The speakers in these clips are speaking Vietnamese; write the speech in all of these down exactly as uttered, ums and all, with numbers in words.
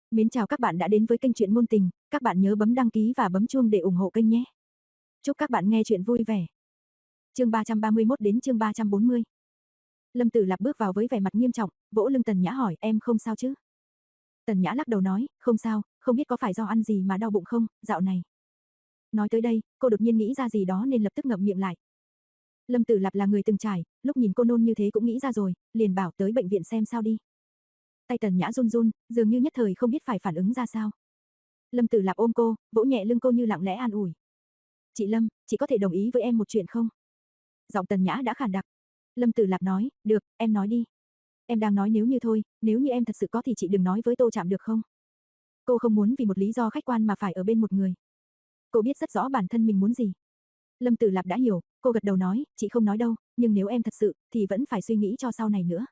Mến chào các bạn đã đến với kênh truyện ngôn tình, các bạn nhớ bấm đăng ký và bấm chuông để ủng hộ kênh nhé. Chúc các bạn nghe truyện vui vẻ. Chương ba trăm ba mươi mốt đến chương ba trăm bốn mươi. Lâm Tử Lạp bước vào với vẻ mặt nghiêm trọng, vỗ lưng Tần Nhã hỏi, em không sao chứ? Tần Nhã lắc đầu nói, không sao, không biết có phải do ăn gì mà đau bụng không, dạo này. Nói tới đây, cô đột nhiên nghĩ ra gì đó nên lập tức ngậm miệng lại. Lâm Tử Lạp là người từng trải, lúc nhìn cô nôn như thế cũng nghĩ ra rồi, liền bảo tới bệnh viện xem sao đi. Tay Tần Nhã run run, dường như nhất thời không biết phải phản ứng ra sao. Lâm Tử Lạp ôm cô, vỗ nhẹ lưng cô như lặng lẽ an ủi. Chị Lâm, chị có thể đồng ý với em một chuyện không? Giọng Tần Nhã đã khàn đặc. Lâm Tử Lạp nói, được, em nói đi. Em đang nói nếu như thôi, nếu như em thật sự có thì chị đừng nói với Tô Trạm được không? Cô không muốn vì một lý do khách quan mà phải ở bên một người. Cô biết rất rõ bản thân mình muốn gì. Lâm Tử Lạp đã hiểu, cô gật đầu nói, chị không nói đâu, nhưng nếu em thật sự, thì vẫn phải suy nghĩ cho sau này nữa.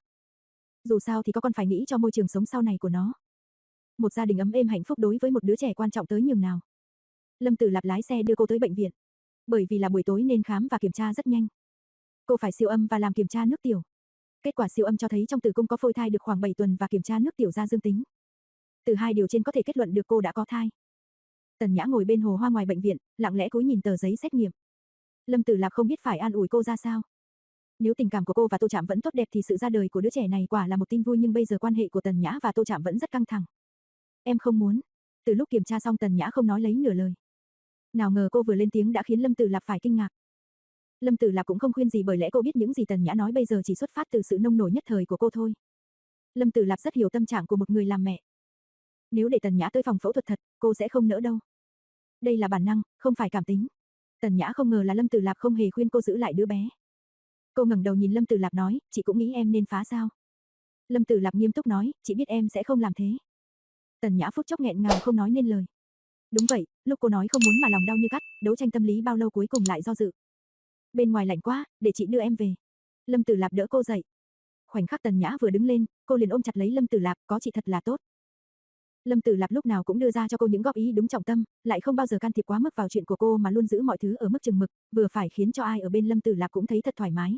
Dù sao thì có con phải nghĩ cho môi trường sống sau này của nó. Một gia đình ấm êm hạnh phúc đối với một đứa trẻ quan trọng tới nhường nào. Lâm Tử Lạp lái xe đưa cô tới bệnh viện. Bởi vì là buổi tối nên khám và kiểm tra rất nhanh. Cô phải siêu âm và làm kiểm tra nước tiểu. Kết quả siêu âm cho thấy trong tử cung có phôi thai được khoảng bảy tuần và kiểm tra nước tiểu ra dương tính. Từ hai điều trên có thể kết luận được cô đã có thai. Tần Nhã ngồi bên hồ hoa ngoài bệnh viện, lặng lẽ cúi nhìn tờ giấy xét nghiệm. Lâm Tử Lạp không biết phải an ủi cô ra sao. Nếu tình cảm của cô và Tô Trạm vẫn tốt đẹp thì sự ra đời của đứa trẻ này quả là một tin vui, nhưng bây giờ quan hệ của Tần Nhã và Tô Trạm vẫn rất căng thẳng. Em không muốn. Từ lúc kiểm tra xong Tần Nhã không nói lấy nửa lời. Nào ngờ cô vừa lên tiếng đã khiến Lâm Tử Lạp phải kinh ngạc. Lâm Tử Lạp cũng không khuyên gì bởi lẽ cô biết những gì Tần Nhã nói bây giờ chỉ xuất phát từ sự nông nổi nhất thời của cô thôi. Lâm Tử Lạp rất hiểu tâm trạng của một người làm mẹ. Nếu để Tần Nhã tới phòng phẫu thuật thật, cô sẽ không nỡ đâu. Đây là bản năng, không phải cảm tính. Tần Nhã không ngờ là Lâm Tử Lạp không hề khuyên cô giữ lại đứa bé. Cô ngẩng đầu nhìn Lâm Tử Lạp nói, chị cũng nghĩ em nên phá sao? Lâm Tử Lạp nghiêm túc nói, chị biết em sẽ không làm thế. Tần Nhã phút chốc nghẹn ngào không nói nên lời. Đúng vậy, lúc cô nói không muốn mà lòng đau như cắt, đấu tranh tâm lý bao lâu cuối cùng lại do dự. Bên ngoài lạnh quá, để chị đưa em về. Lâm Tử Lạp đỡ cô dậy. Khoảnh khắc Tần Nhã vừa đứng lên, cô liền ôm chặt lấy Lâm Tử Lạp, có chị thật là tốt. Lâm Tử Lạp lúc nào cũng đưa ra cho cô những góp ý đúng trọng tâm, lại không bao giờ can thiệp quá mức vào chuyện của cô mà luôn giữ mọi thứ ở mức chừng mực, vừa phải khiến cho ai ở bên Lâm Tử Lạp cũng thấy thật thoải mái.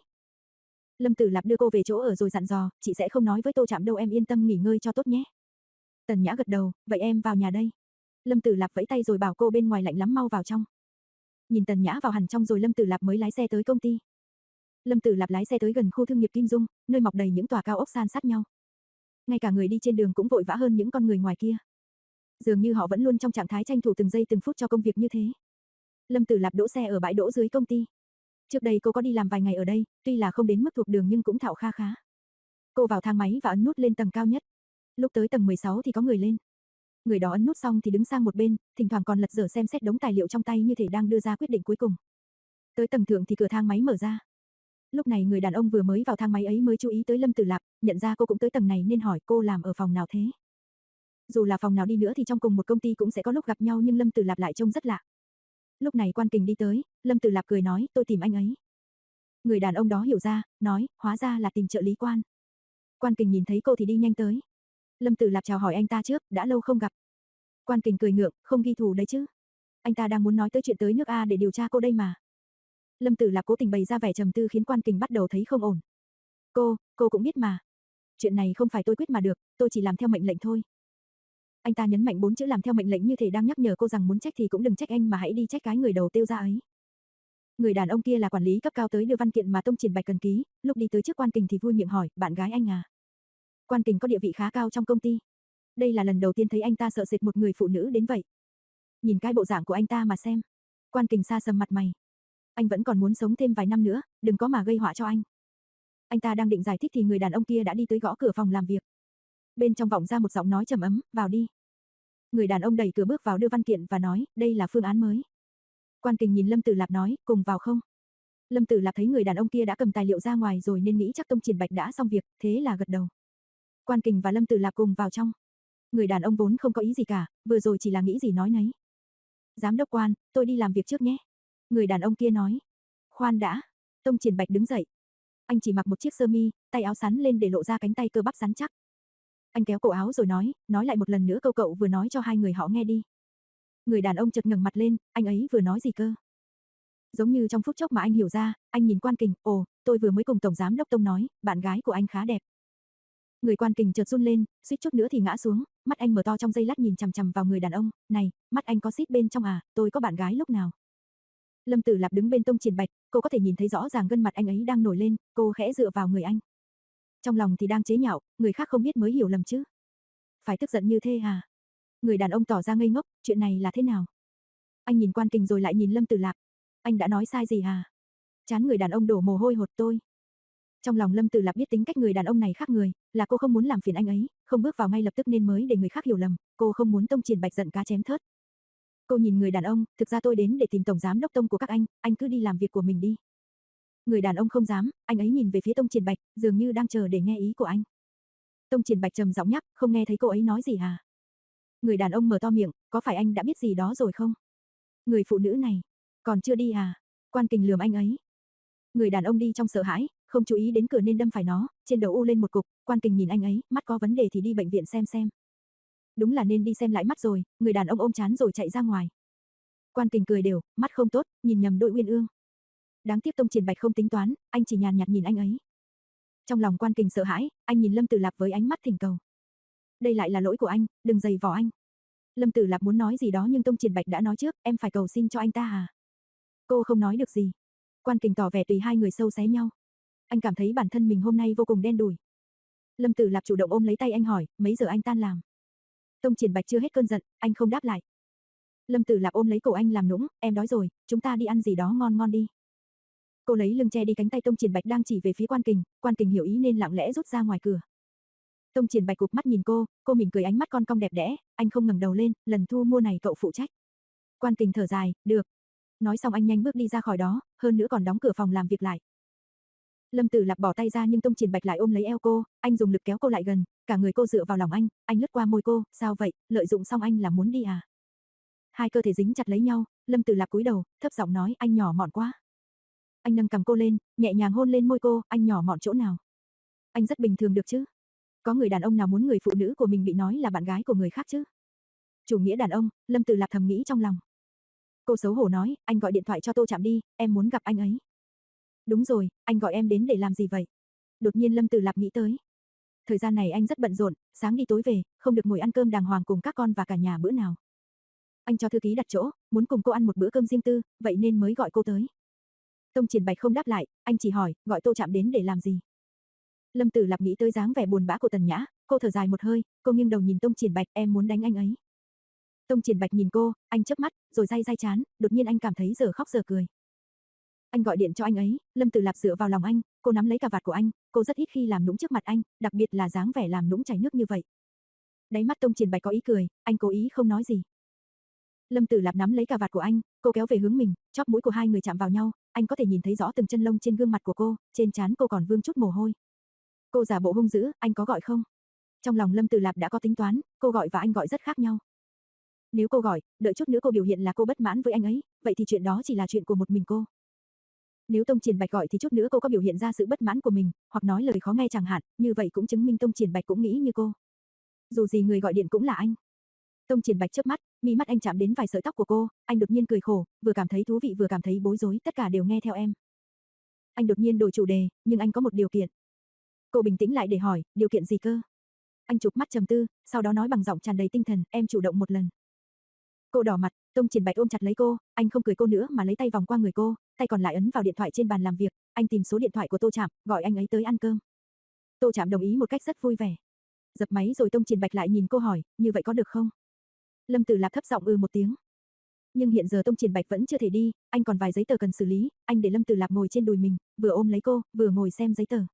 Lâm Tử Lạp đưa cô về chỗ ở rồi dặn dò, chị sẽ không nói với Tô Trạm đâu, em yên tâm nghỉ ngơi cho tốt nhé. Tần Nhã gật đầu, vậy em vào nhà đây. Lâm Tử Lạp vẫy tay rồi bảo cô bên ngoài lạnh lắm mau vào trong. Nhìn Tần Nhã vào hẳn trong rồi Lâm Tử Lạp mới lái xe tới công ty. Lâm Tử Lạp lái xe tới gần khu thương nghiệp Kim Dung, nơi mọc đầy những tòa cao ốc san sát nhau. Ngay cả người đi trên đường cũng vội vã hơn những con người ngoài kia. Dường như họ vẫn luôn trong trạng thái tranh thủ từng giây từng phút cho công việc như thế. Lâm Tử Lạp đỗ xe ở bãi đỗ dưới công ty. Trước đây cô có đi làm vài ngày ở đây, tuy là không đến mức thuộc đường nhưng cũng thạo kha khá. Cô vào thang máy và ấn nút lên tầng cao nhất. Lúc tới tầng mười sáu thì có người lên. Người đó ấn nút xong thì đứng sang một bên, thỉnh thoảng còn lật dở xem xét đống tài liệu trong tay như thể đang đưa ra quyết định cuối cùng. Tới tầng thượng thì cửa thang máy mở ra. Lúc này người đàn ông vừa mới vào thang máy ấy mới chú ý tới Lâm Tử Lạp, nhận ra cô cũng tới tầng này nên hỏi cô làm ở phòng nào thế. Dù là phòng nào đi nữa thì trong cùng một công ty cũng sẽ có lúc gặp nhau nhưng Lâm Tử Lạp lại trông rất lạ. Lúc này Quan Kình đi tới, Lâm Tử Lạp cười nói, tôi tìm anh ấy. Người đàn ông đó hiểu ra, nói, hóa ra là tìm trợ lý Quan. Quan Kình nhìn thấy cô thì đi nhanh tới. Lâm Tử Lạp chào hỏi anh ta trước, đã lâu không gặp. Quan Kình cười ngượng, không ghi thù đấy chứ. Anh ta đang muốn nói tới chuyện tới nước A để điều tra cô đây mà. Lâm Tử Lạp cố tình bày ra vẻ trầm tư khiến Quan Kình bắt đầu thấy không ổn. Cô, cô cũng biết mà. Chuyện này không phải tôi quyết mà được, tôi chỉ làm theo mệnh lệnh thôi. Anh ta nhấn mạnh bốn chữ làm theo mệnh lệnh như thể đang nhắc nhở cô rằng muốn trách thì cũng đừng trách anh mà hãy đi trách cái người đầu tiêu ra ấy. Người đàn ông kia là quản lý cấp cao tới đưa văn kiện mà Tông Triển Bạch cần ký, lúc đi tới trước Quan Kình thì vui miệng hỏi, bạn gái anh à? Quan Kình có địa vị khá cao trong công ty. Đây là lần đầu tiên thấy anh ta sợ sệt một người phụ nữ đến vậy. Nhìn cái bộ dạng của anh ta mà xem. Quan Kình xa sầm mặt mày. Anh vẫn còn muốn sống thêm vài năm nữa, đừng có mà gây họa cho anh. Anh ta đang định giải thích thì người đàn ông kia đã đi tới gõ cửa phòng làm việc. Bên trong vọng ra một giọng nói trầm ấm, vào đi. Người đàn ông đẩy cửa bước vào đưa văn kiện và nói, đây là phương án mới. Quan Kình nhìn Lâm Tử Lạp nói, cùng vào không? Lâm Tử Lạp thấy người đàn ông kia đã cầm tài liệu ra ngoài rồi nên nghĩ chắc Tông Triển Bạch đã xong việc, thế là gật đầu. Quan Kình và Lâm Tử Lạp cùng vào trong. Người đàn ông vốn không có ý gì cả, vừa rồi chỉ là nghĩ gì nói nấy. Giám đốc Quan, tôi đi làm việc trước nhé. Người đàn ông kia nói. Khoan đã. Tông Triển Bạch đứng dậy. Anh chỉ mặc một chiếc sơ mi, tay áo sắn lên để lộ ra cánh tay cơ bắp rắn chắc. Anh kéo cổ áo rồi nói, nói lại một lần nữa câu cậu vừa nói cho hai người họ nghe đi. Người đàn ông chợt ngẩng mặt lên, anh ấy vừa nói gì cơ? Giống như trong phút chốc mà anh hiểu ra, anh nhìn Quan Kình, ồ, tôi vừa mới cùng Tổng Giám Đốc Tông nói, bạn gái của anh khá đẹp. Người Quan Kình chợt run lên, suýt chút nữa thì ngã xuống, mắt anh mở to trong giây lát nhìn chằm chằm vào người đàn ông, "Này, mắt anh có xít bên trong à, tôi có bạn gái lúc nào?" Lâm Tử Lạp đứng bên Tông Triển Bạch, cô có thể nhìn thấy rõ ràng gương mặt anh ấy đang nổi lên, cô khẽ dựa vào người anh. Trong lòng thì đang chế nhạo, người khác không biết mới hiểu lầm chứ. Phải tức giận như thế à? Người đàn ông tỏ ra ngây ngốc, chuyện này là thế nào? Anh nhìn Quan Kình rồi lại nhìn Lâm Tử Lạp. Anh đã nói sai gì hả? Trán người đàn ông đổ mồ hôi hột tôi. Trong lòng Lâm Tử Lạp biết tính cách người đàn ông này khác người, là cô không muốn làm phiền anh ấy, không bước vào ngay lập tức nên mới để người khác hiểu lầm, cô không muốn Tông Triển Bạch giận cá chém thớt. Cô nhìn người đàn ông, thực ra tôi đến để tìm tổng giám đốc Tông của các anh, anh cứ đi làm việc của mình đi. Người đàn ông không dám, anh ấy nhìn về phía Tông Triển Bạch, dường như đang chờ để nghe ý của anh. Tông Triển Bạch trầm giọng nhắc, không nghe thấy cô ấy nói gì hả? Người đàn ông mở to miệng, có phải anh đã biết gì đó rồi không? Người phụ nữ này, còn chưa đi à? Quan Kình lườm anh ấy. Người đàn ông đi trong sợ hãi, không chú ý đến cửa nên đâm phải nó, trên đầu u lên một cục, Quan Kình nhìn anh ấy, mắt có vấn đề thì đi bệnh viện xem xem. Đúng là nên đi xem lại mắt rồi, người đàn ông ôm chán rồi chạy ra ngoài. Quan Kình cười đều, mắt không tốt, nhìn nhầm đội Uyên Ương. Đáng tiếc Tông Triển Bạch không tính toán, anh chỉ nhàn nhạt nhìn anh ấy. Trong lòng Quan Kình sợ hãi, anh nhìn Lâm Tử Lạp với ánh mắt thỉnh cầu. Đây lại là lỗi của anh, đừng giày vò anh. Lâm Tử Lạp muốn nói gì đó nhưng Tông Triển Bạch đã nói trước, em phải cầu xin cho anh ta à? Cô không nói được gì. Quan Kình tỏ vẻ tùy hai người sâu xé nhau. Anh cảm thấy bản thân mình hôm nay vô cùng đen đủi. Lâm Tử Lạp chủ động ôm lấy tay anh hỏi, mấy giờ anh tan làm? Tông Triển Bạch chưa hết cơn giận, anh không đáp lại. Lâm Tử Lạp ôm lấy cổ anh làm nũng, em đói rồi, chúng ta đi ăn gì đó ngon ngon đi. Cô lấy lưng che đi cánh tay Tông Triển Bạch đang chỉ về phía Quan Kình, Quan Kình hiểu ý nên lặng lẽ rút ra ngoài cửa. Tông Triển Bạch cụp mắt nhìn cô, cô mỉm cười ánh mắt con cong đẹp đẽ, anh không ngẩng đầu lên, lần thu mua này cậu phụ trách. Quan Kình thở dài, được. Nói xong anh nhanh bước đi ra khỏi đó, hơn nữa còn đóng cửa phòng làm việc lại. Lâm Tử Lạp bỏ tay ra nhưng Tông Triển Bạch lại ôm lấy eo cô, anh dùng lực kéo cô lại gần, cả người cô dựa vào lòng anh, anh lướt qua môi cô, sao vậy, lợi dụng xong anh là muốn đi à? Hai cơ thể dính chặt lấy nhau, Lâm Tử Lạp cúi đầu, thấp giọng nói, anh nhỏ mọn quá. Anh nâng cằm cô lên, nhẹ nhàng hôn lên môi cô, anh nhỏ mọn chỗ nào? Anh rất bình thường được chứ? Có người đàn ông nào muốn người phụ nữ của mình bị nói là bạn gái của người khác chứ? Chủ nghĩa đàn ông, Lâm Tử Lạp thầm nghĩ trong lòng. Cô xấu hổ nói, anh gọi điện thoại cho Tô Trạm đi, em muốn gặp anh ấy. Đúng rồi, anh gọi em đến để làm gì vậy? Đột nhiên Lâm Tử Lạp nghĩ tới. Thời gian này anh rất bận rộn, sáng đi tối về, không được ngồi ăn cơm đàng hoàng cùng các con và cả nhà bữa nào. Anh cho thư ký đặt chỗ, muốn cùng cô ăn một bữa cơm riêng tư, vậy nên mới gọi cô tới. Tông Triển Bạch không đáp lại, anh chỉ hỏi, gọi Tô Trạm đến để làm gì? Lâm Tử Lạp nghĩ tới dáng vẻ buồn bã của Tần Nhã, cô thở dài một hơi, cô nghiêng đầu nhìn Tông Triển Bạch, em muốn đánh anh ấy. Tông Triển Bạch nhìn cô, anh chớp mắt, rồi day day chán, đột nhiên anh cảm thấy giờ khóc giờ cười. Anh gọi điện cho anh ấy, Lâm Tử Lạp dựa vào lòng anh, cô nắm lấy cà vạt của anh, cô rất ít khi làm nũng trước mặt anh, đặc biệt là dáng vẻ làm nũng chảy nước như vậy. Đáy mắt Tông Triển Bạch có ý cười, anh cố ý không nói gì. Lâm Tử Lạp nắm lấy cà vạt của anh, cô kéo về hướng mình, chóp mũi của hai người chạm vào nhau, anh có thể nhìn thấy rõ từng chân lông trên gương mặt của cô, trên trán cô còn vương chút mồ hôi. Cô giả bộ hung dữ, anh có gọi không? Trong lòng Lâm Tử Lạp đã có tính toán, cô gọi và anh gọi rất khác nhau. Nếu cô gọi, đợi chút nữa cô biểu hiện là cô bất mãn với anh ấy, vậy thì chuyện đó chỉ là chuyện của một mình cô. Nếu Tông Triển Bạch gọi thì chút nữa cô có biểu hiện ra sự bất mãn của mình, hoặc nói lời khó nghe chẳng hạn, như vậy cũng chứng minh Tông Triển Bạch cũng nghĩ như cô. Dù gì người gọi điện cũng là anh. Tông Triển Bạch chớp mắt, mi mắt anh chạm đến vài sợi tóc của cô, anh đột nhiên cười khổ, vừa cảm thấy thú vị vừa cảm thấy bối rối, tất cả đều nghe theo em. Anh đột nhiên đổi chủ đề, nhưng anh có một điều kiện. Cô bình tĩnh lại để hỏi, điều kiện gì cơ? Anh chụp mắt trầm tư, sau đó nói bằng giọng tràn đầy tinh thần, em chủ động một lần. Cô đỏ mặt, Tông Triển Bạch ôm chặt lấy cô, anh không cười cô nữa mà lấy tay vòng qua người cô, tay còn lại ấn vào điện thoại trên bàn làm việc, anh tìm số điện thoại của Tô Trạm, gọi anh ấy tới ăn cơm. Tô Trạm đồng ý một cách rất vui vẻ. Dập máy rồi Tông Triển Bạch lại nhìn cô hỏi, như vậy có được không? Lâm Tử Lạp thấp giọng ư một tiếng. Nhưng hiện giờ Tông Triển Bạch vẫn chưa thể đi, anh còn vài giấy tờ cần xử lý, anh để Lâm Tử Lạp ngồi trên đùi mình, vừa ôm lấy cô, vừa ngồi xem giấy tờ.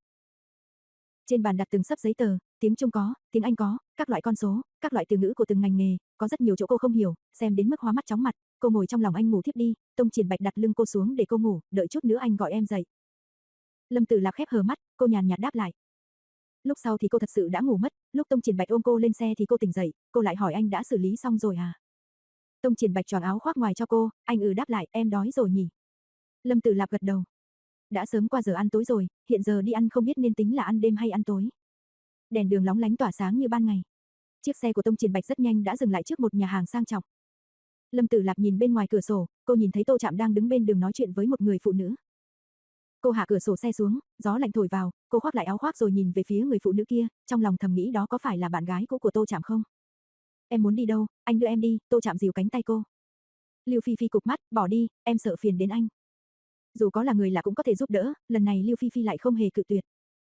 Trên bàn đặt từng sấp giấy tờ, tiếng Trung có, tiếng Anh có, các loại con số, các loại từ ngữ của từng ngành nghề, có rất nhiều chỗ cô không hiểu, xem đến mức hóa mắt chóng mặt, cô ngồi trong lòng anh ngủ thiếp đi, Tông Triển Bạch đặt lưng cô xuống để cô ngủ, đợi chút nữa anh gọi em dậy. Lâm Tử Lạp khép hờ mắt, cô nhàn nhạt đáp lại. Lúc sau thì cô thật sự đã ngủ mất, lúc Tông Triển Bạch ôm cô lên xe thì cô tỉnh dậy, cô lại hỏi anh đã xử lý xong rồi à? Tông Triển Bạch choàng áo khoác ngoài cho cô, anh ừ đáp lại, em đói rồi nhỉ? Lâm Tử Lạp gật đầu. Đã sớm qua giờ ăn tối rồi, hiện giờ đi ăn không biết nên tính là ăn đêm hay ăn tối. Đèn đường lóng lánh tỏa sáng như ban ngày. Chiếc xe của Tông Triển Bạch rất nhanh đã dừng lại trước một nhà hàng sang trọng. Lâm Tử Lạp nhìn bên ngoài cửa sổ, cô nhìn thấy Tô Trạm đang đứng bên đường nói chuyện với một người phụ nữ. Cô hạ cửa sổ xe xuống, gió lạnh thổi vào, cô khoác lại áo khoác rồi nhìn về phía người phụ nữ kia, trong lòng thầm nghĩ đó có phải là bạn gái cũ của Tô Trạm không? Em muốn đi đâu, anh đưa em đi, Tô Trạm dìu cánh tay cô. Lưu Phi Phi cụp mắt, bỏ đi, em sợ phiền đến anh. Dù có là người lạ cũng có thể giúp đỡ, lần này Lưu Phi Phi lại không hề cự tuyệt.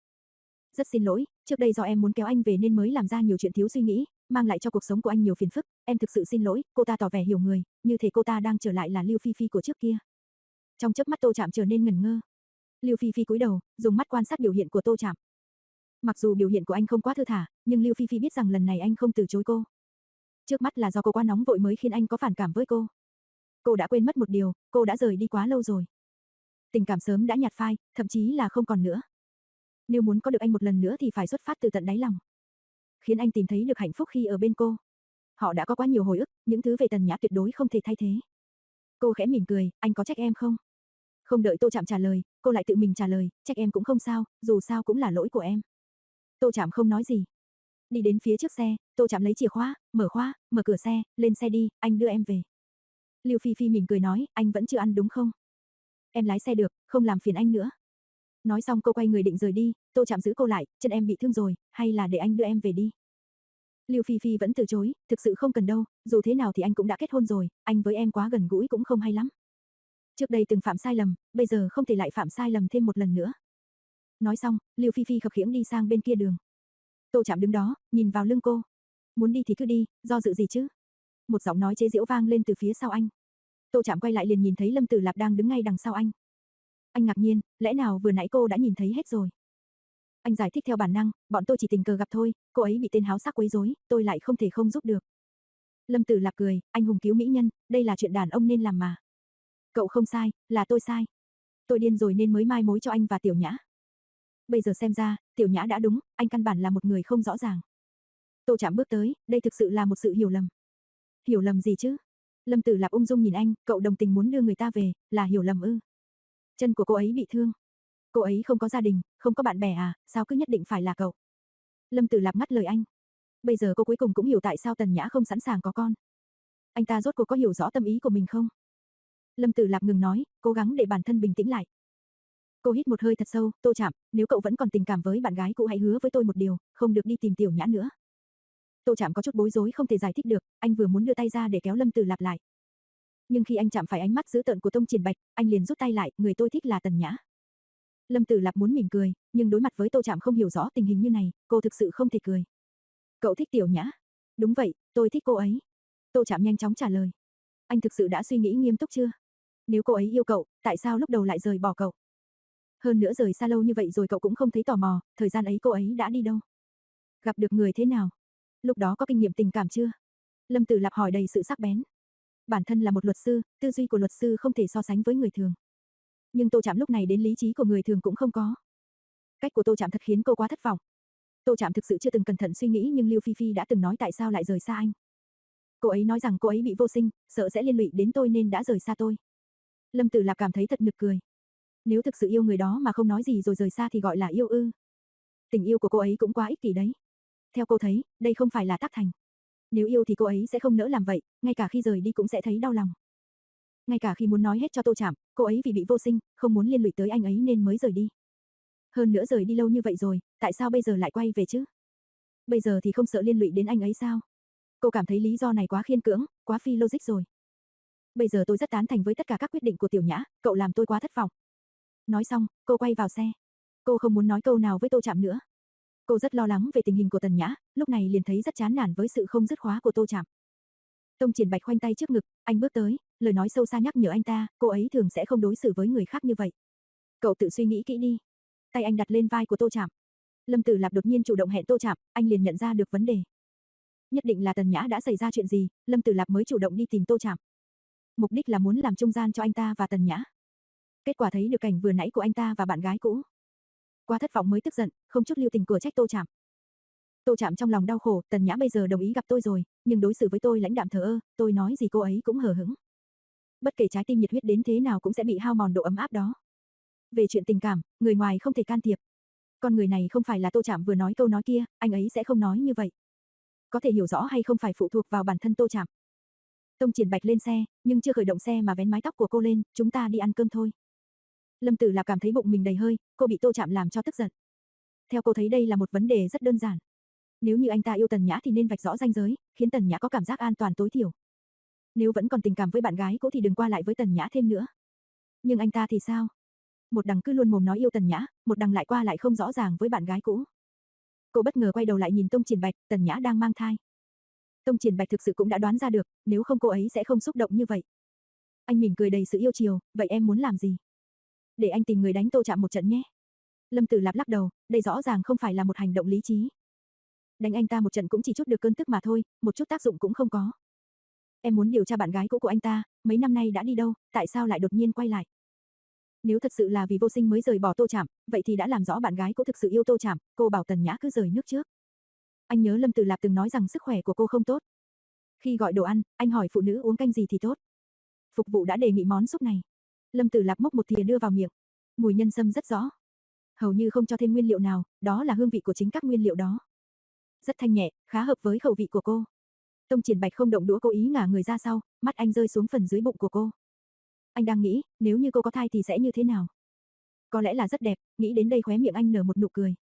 Rất xin lỗi, trước đây do em muốn kéo anh về nên mới làm ra nhiều chuyện thiếu suy nghĩ, mang lại cho cuộc sống của anh nhiều phiền phức, em thực sự xin lỗi, cô ta tỏ vẻ hiểu người, như thể cô ta đang trở lại là Lưu Phi Phi của trước kia. Trong chớp mắt Tô Trạm trở nên ngẩn ngơ. Lưu Phi Phi cúi đầu, dùng mắt quan sát biểu hiện của Tô Trạm. Mặc dù biểu hiện của anh không quá thư thả, nhưng Lưu Phi Phi biết rằng lần này anh không từ chối cô. Trước mắt là do cô quá nóng vội mới khiến anh có phản cảm với cô. Cô đã quên mất một điều, cô đã rời đi quá lâu rồi. Tình cảm sớm đã nhạt phai, thậm chí là không còn nữa. Nếu muốn có được anh một lần nữa thì phải xuất phát từ tận đáy lòng. Khiến anh tìm thấy được hạnh phúc khi ở bên cô. Họ đã có quá nhiều hồi ức, những thứ về Tần Nhã tuyệt đối không thể thay thế. Cô khẽ mỉm cười, anh có trách em không? Không đợi Tô Trạm trả lời, cô lại tự mình trả lời, trách em cũng không sao, dù sao cũng là lỗi của em. Tô Trạm không nói gì. Đi đến phía trước xe, Tô Trạm lấy chìa khóa, mở khóa, mở cửa xe, lên xe đi, anh đưa em về. Lưu Phi Phi mỉm cười nói, anh vẫn chưa ăn đúng không? Em lái xe được, không làm phiền anh nữa. Nói xong cô quay người định rời đi, Tô Trạm giữ cô lại, chân em bị thương rồi, hay là để anh đưa em về đi. Lưu Phi Phi vẫn từ chối, thực sự không cần đâu, dù thế nào thì anh cũng đã kết hôn rồi, anh với em quá gần gũi cũng không hay lắm. Trước đây từng phạm sai lầm, bây giờ không thể lại phạm sai lầm thêm một lần nữa. Nói xong, Lưu Phi Phi khập khiễng đi sang bên kia đường. Tô Trạm đứng đó, nhìn vào lưng cô. Muốn đi thì cứ đi, do dự gì chứ? Một giọng nói chế giễu vang lên từ phía sau anh. Tô Trạm quay lại liền nhìn thấy Lâm Tử Lạp đang đứng ngay đằng sau anh. Anh ngạc nhiên, lẽ nào vừa nãy cô đã nhìn thấy hết rồi? Anh giải thích theo bản năng, bọn tôi chỉ tình cờ gặp thôi, cô ấy bị tên háo sắc quấy rối, tôi lại không thể không giúp được. Lâm Tử Lạp cười, anh hùng cứu mỹ nhân, đây là chuyện đàn ông nên làm mà. Cậu không sai, là tôi sai. Tôi điên rồi nên mới mai mối cho anh và Tiểu Nhã. Bây giờ xem ra, Tiểu Nhã đã đúng, anh căn bản là một người không rõ ràng. Tô Trạm bước tới, đây thực sự là một sự hiểu lầm. Hiểu lầm gì chứ? Lâm Tử Lạp ung dung nhìn anh, cậu đồng tình muốn đưa người ta về, là hiểu lầm ư? Chân của cô ấy bị thương. Cô ấy không có gia đình, không có bạn bè à, sao cứ nhất định phải là cậu? Lâm Tử Lạp ngắt lời anh. Bây giờ cô cuối cùng cũng hiểu tại sao Tần Nhã không sẵn sàng có con. Anh ta rốt cuộc có hiểu rõ tâm ý của mình không? Lâm Tử Lạp ngừng nói, cố gắng để bản thân bình tĩnh lại. Cô hít một hơi thật sâu, Tô Trạm, nếu cậu vẫn còn tình cảm với bạn gái cũ hãy hứa với tôi một điều, không được đi tìm Tiểu Nhã nữa. Tô Trạm có chút bối rối không thể giải thích được, anh vừa muốn đưa tay ra để kéo Lâm Tử Lạp lại. Nhưng khi anh chạm phải ánh mắt dữ tợn của Tông Triển Bạch, anh liền rút tay lại, người tôi thích là Tần Nhã. Lâm Tử Lạp muốn mỉm cười, nhưng đối mặt với Tô Trạm không hiểu rõ tình hình như này, cô thực sự không thể cười. Cậu thích Tiểu Nhã? Đúng vậy, tôi thích cô ấy. Tô Trạm nhanh chóng trả lời. Anh thực sự đã suy nghĩ nghiêm túc chưa? Nếu cô ấy yêu cậu, tại sao lúc đầu lại rời bỏ cậu? Hơn nữa rời xa lâu như vậy rồi cậu cũng không thấy tò mò, thời gian ấy cô ấy đã đi đâu? Gặp được người thế nào? Lúc đó có kinh nghiệm tình cảm chưa? Lâm Tử Lạp hỏi đầy sự sắc bén. Bản thân là một luật sư, tư duy của luật sư không thể so sánh với người thường. Nhưng Tô Trạm lúc này đến lý trí của người thường cũng không có. Cách của Tô Trạm thật khiến cô quá thất vọng. Tô Trạm thực sự chưa từng cẩn thận suy nghĩ nhưng Lưu Phi Phi đã từng nói tại sao lại rời xa anh. Cô ấy nói rằng cô ấy bị vô sinh, sợ sẽ liên lụy đến tôi nên đã rời xa tôi. Lâm Tử Lạp cảm thấy thật nực cười. Nếu thực sự yêu người đó mà không nói gì rồi rời xa thì gọi là yêu ư? Tình yêu của cô ấy cũng quá ích kỷ đấy. Theo cô thấy, đây không phải là tác thành. Nếu yêu thì cô ấy sẽ không nỡ làm vậy, ngay cả khi rời đi cũng sẽ thấy đau lòng. Ngay cả khi muốn nói hết cho Tô Trạm, cô ấy vì bị vô sinh, không muốn liên lụy tới anh ấy nên mới rời đi. Hơn nữa rời đi lâu như vậy rồi, tại sao bây giờ lại quay về chứ? Bây giờ thì không sợ liên lụy đến anh ấy sao? Cô cảm thấy lý do này quá khiên cưỡng, quá phi logic rồi. Bây giờ tôi rất tán thành với tất cả các quyết định của Tiểu Nhã, cậu làm tôi quá thất vọng. Nói xong, cô quay vào xe. Cô không muốn nói câu nào với Tô Trạm nữa. Cô rất lo lắng về tình hình của Tần Nhã, lúc này liền thấy rất chán nản với sự không dứt khóa của Tô Trạm. Tông Triển Bạch khoanh tay trước ngực, anh bước tới, lời nói sâu xa nhắc nhở anh ta, cô ấy thường sẽ không đối xử với người khác như vậy. Cậu tự suy nghĩ kỹ đi. Tay anh đặt lên vai của Tô Trạm. Lâm Tử Lạp đột nhiên chủ động hẹn Tô Trạm, anh liền nhận ra được vấn đề. Nhất định là Tần Nhã đã xảy ra chuyện gì, Lâm Tử Lạp mới chủ động đi tìm Tô Trạm. Mục đích là muốn làm trung gian cho anh ta và Tần Nhã. Kết quả thấy được cảnh vừa nãy của anh ta và bạn gái cũ. Quá thất vọng mới tức giận, không chút lưu tình của trách Tô Trạm. Tô Trạm trong lòng đau khổ, Tần Nhã bây giờ đồng ý gặp tôi rồi, nhưng đối xử với tôi lãnh đạm thờ ơ, tôi nói gì cô ấy cũng hờ hững. Bất kể trái tim nhiệt huyết đến thế nào cũng sẽ bị hao mòn độ ấm áp đó. Về chuyện tình cảm, người ngoài không thể can thiệp. Con người này không phải là Tô Trạm vừa nói câu nói kia, anh ấy sẽ không nói như vậy. Có thể hiểu rõ hay không phải phụ thuộc vào bản thân Tô Trạm. Tông Triển Bạch lên xe, nhưng chưa khởi động xe mà vén mái tóc của cô lên, chúng ta đi ăn cơm thôi. Lâm Tử Lạp cảm thấy bụng mình đầy hơi, cô bị Tô Trạm làm cho tức giận. Theo cô thấy đây là một vấn đề rất đơn giản. Nếu như anh ta yêu Tần Nhã thì nên vạch rõ ranh giới, khiến Tần Nhã có cảm giác an toàn tối thiểu. Nếu vẫn còn tình cảm với bạn gái cũ thì đừng qua lại với Tần Nhã thêm nữa. Nhưng anh ta thì sao? Một đằng cứ luôn mồm nói yêu Tần Nhã, một đằng lại qua lại không rõ ràng với bạn gái cũ. Cô bất ngờ quay đầu lại nhìn Tông Triển Bạch, Tần Nhã đang mang thai. Tông Triển Bạch thực sự cũng đã đoán ra được, nếu không cô ấy sẽ không xúc động như vậy. Anh mỉm cười đầy sự yêu chiều, vậy em muốn làm gì? Để anh tìm người đánh Tô Trạm một trận nhé. Lâm Tử Lạp lắc đầu, đây rõ ràng không phải là một hành động lý trí. Đánh anh ta một trận cũng chỉ chút được cơn tức mà thôi, một chút tác dụng cũng không có. Em muốn điều tra bạn gái cũ của anh ta, mấy năm nay đã đi đâu, tại sao lại đột nhiên quay lại? Nếu thật sự là vì vô sinh mới rời bỏ Tô Trạm, vậy thì đã làm rõ bạn gái cũ thực sự yêu Tô Trạm, cô bảo Tần Nhã cứ rời nước trước. Anh nhớ Lâm Tử Lạp từng nói rằng sức khỏe của cô không tốt. Khi gọi đồ ăn, anh hỏi phụ nữ uống canh gì thì tốt. Phục vụ đã đề nghị món súp này. Lâm Tử Lạp múc một thìa đưa vào miệng. Mùi nhân sâm rất rõ. Hầu như không cho thêm nguyên liệu nào, đó là hương vị của chính các nguyên liệu đó. Rất thanh nhẹ, khá hợp với khẩu vị của cô. Tông Triển Bạch không động đũa, cố ý ngả người ra sau, mắt anh rơi xuống phần dưới bụng của cô. Anh đang nghĩ, nếu như cô có thai thì sẽ như thế nào? Có lẽ là rất đẹp, nghĩ đến đây khóe miệng anh nở một nụ cười.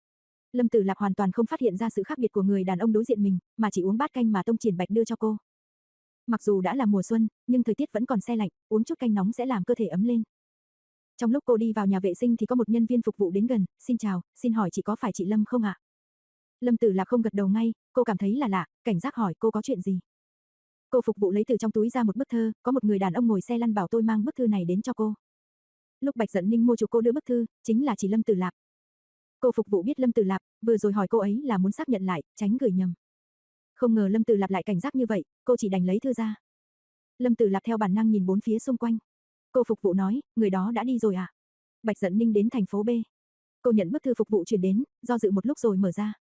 Lâm Tử Lạp hoàn toàn không phát hiện ra sự khác biệt của người đàn ông đối diện mình, mà chỉ uống bát canh mà Tông Triển Bạch đưa cho cô. Mặc dù đã là mùa xuân, nhưng thời tiết vẫn còn se lạnh, uống chút canh nóng sẽ làm cơ thể ấm lên. Trong lúc cô đi vào nhà vệ sinh thì có một nhân viên phục vụ đến gần, xin chào, xin hỏi chị có phải chị Lâm không ạ? Lâm Tử Lạp không gật đầu ngay, cô cảm thấy là lạ, cảnh giác hỏi cô có chuyện gì. Cô phục vụ lấy từ trong túi ra một bức thư, có một người đàn ông ngồi xe lăn bảo tôi mang bức thư này đến cho cô. Lúc Bạch Dận Ninh mua chuộc cô đưa bức thư, chính là chị Lâm Tử Lạp. Cô phục vụ biết Lâm Tử Lạp, vừa rồi hỏi cô ấy là muốn xác nhận lại, tránh gửi nhầm. Không ngờ Lâm Tử Lạp lại cảnh giác như vậy, cô chỉ đành lấy thư ra. Lâm Tử Lạp theo bản năng nhìn bốn phía xung quanh. Cô phục vụ nói, người đó đã đi rồi à? Bạch Dận Ninh đến thành phố B. Cô nhận bức thư phục vụ chuyển đến, do dự một lúc rồi mở ra.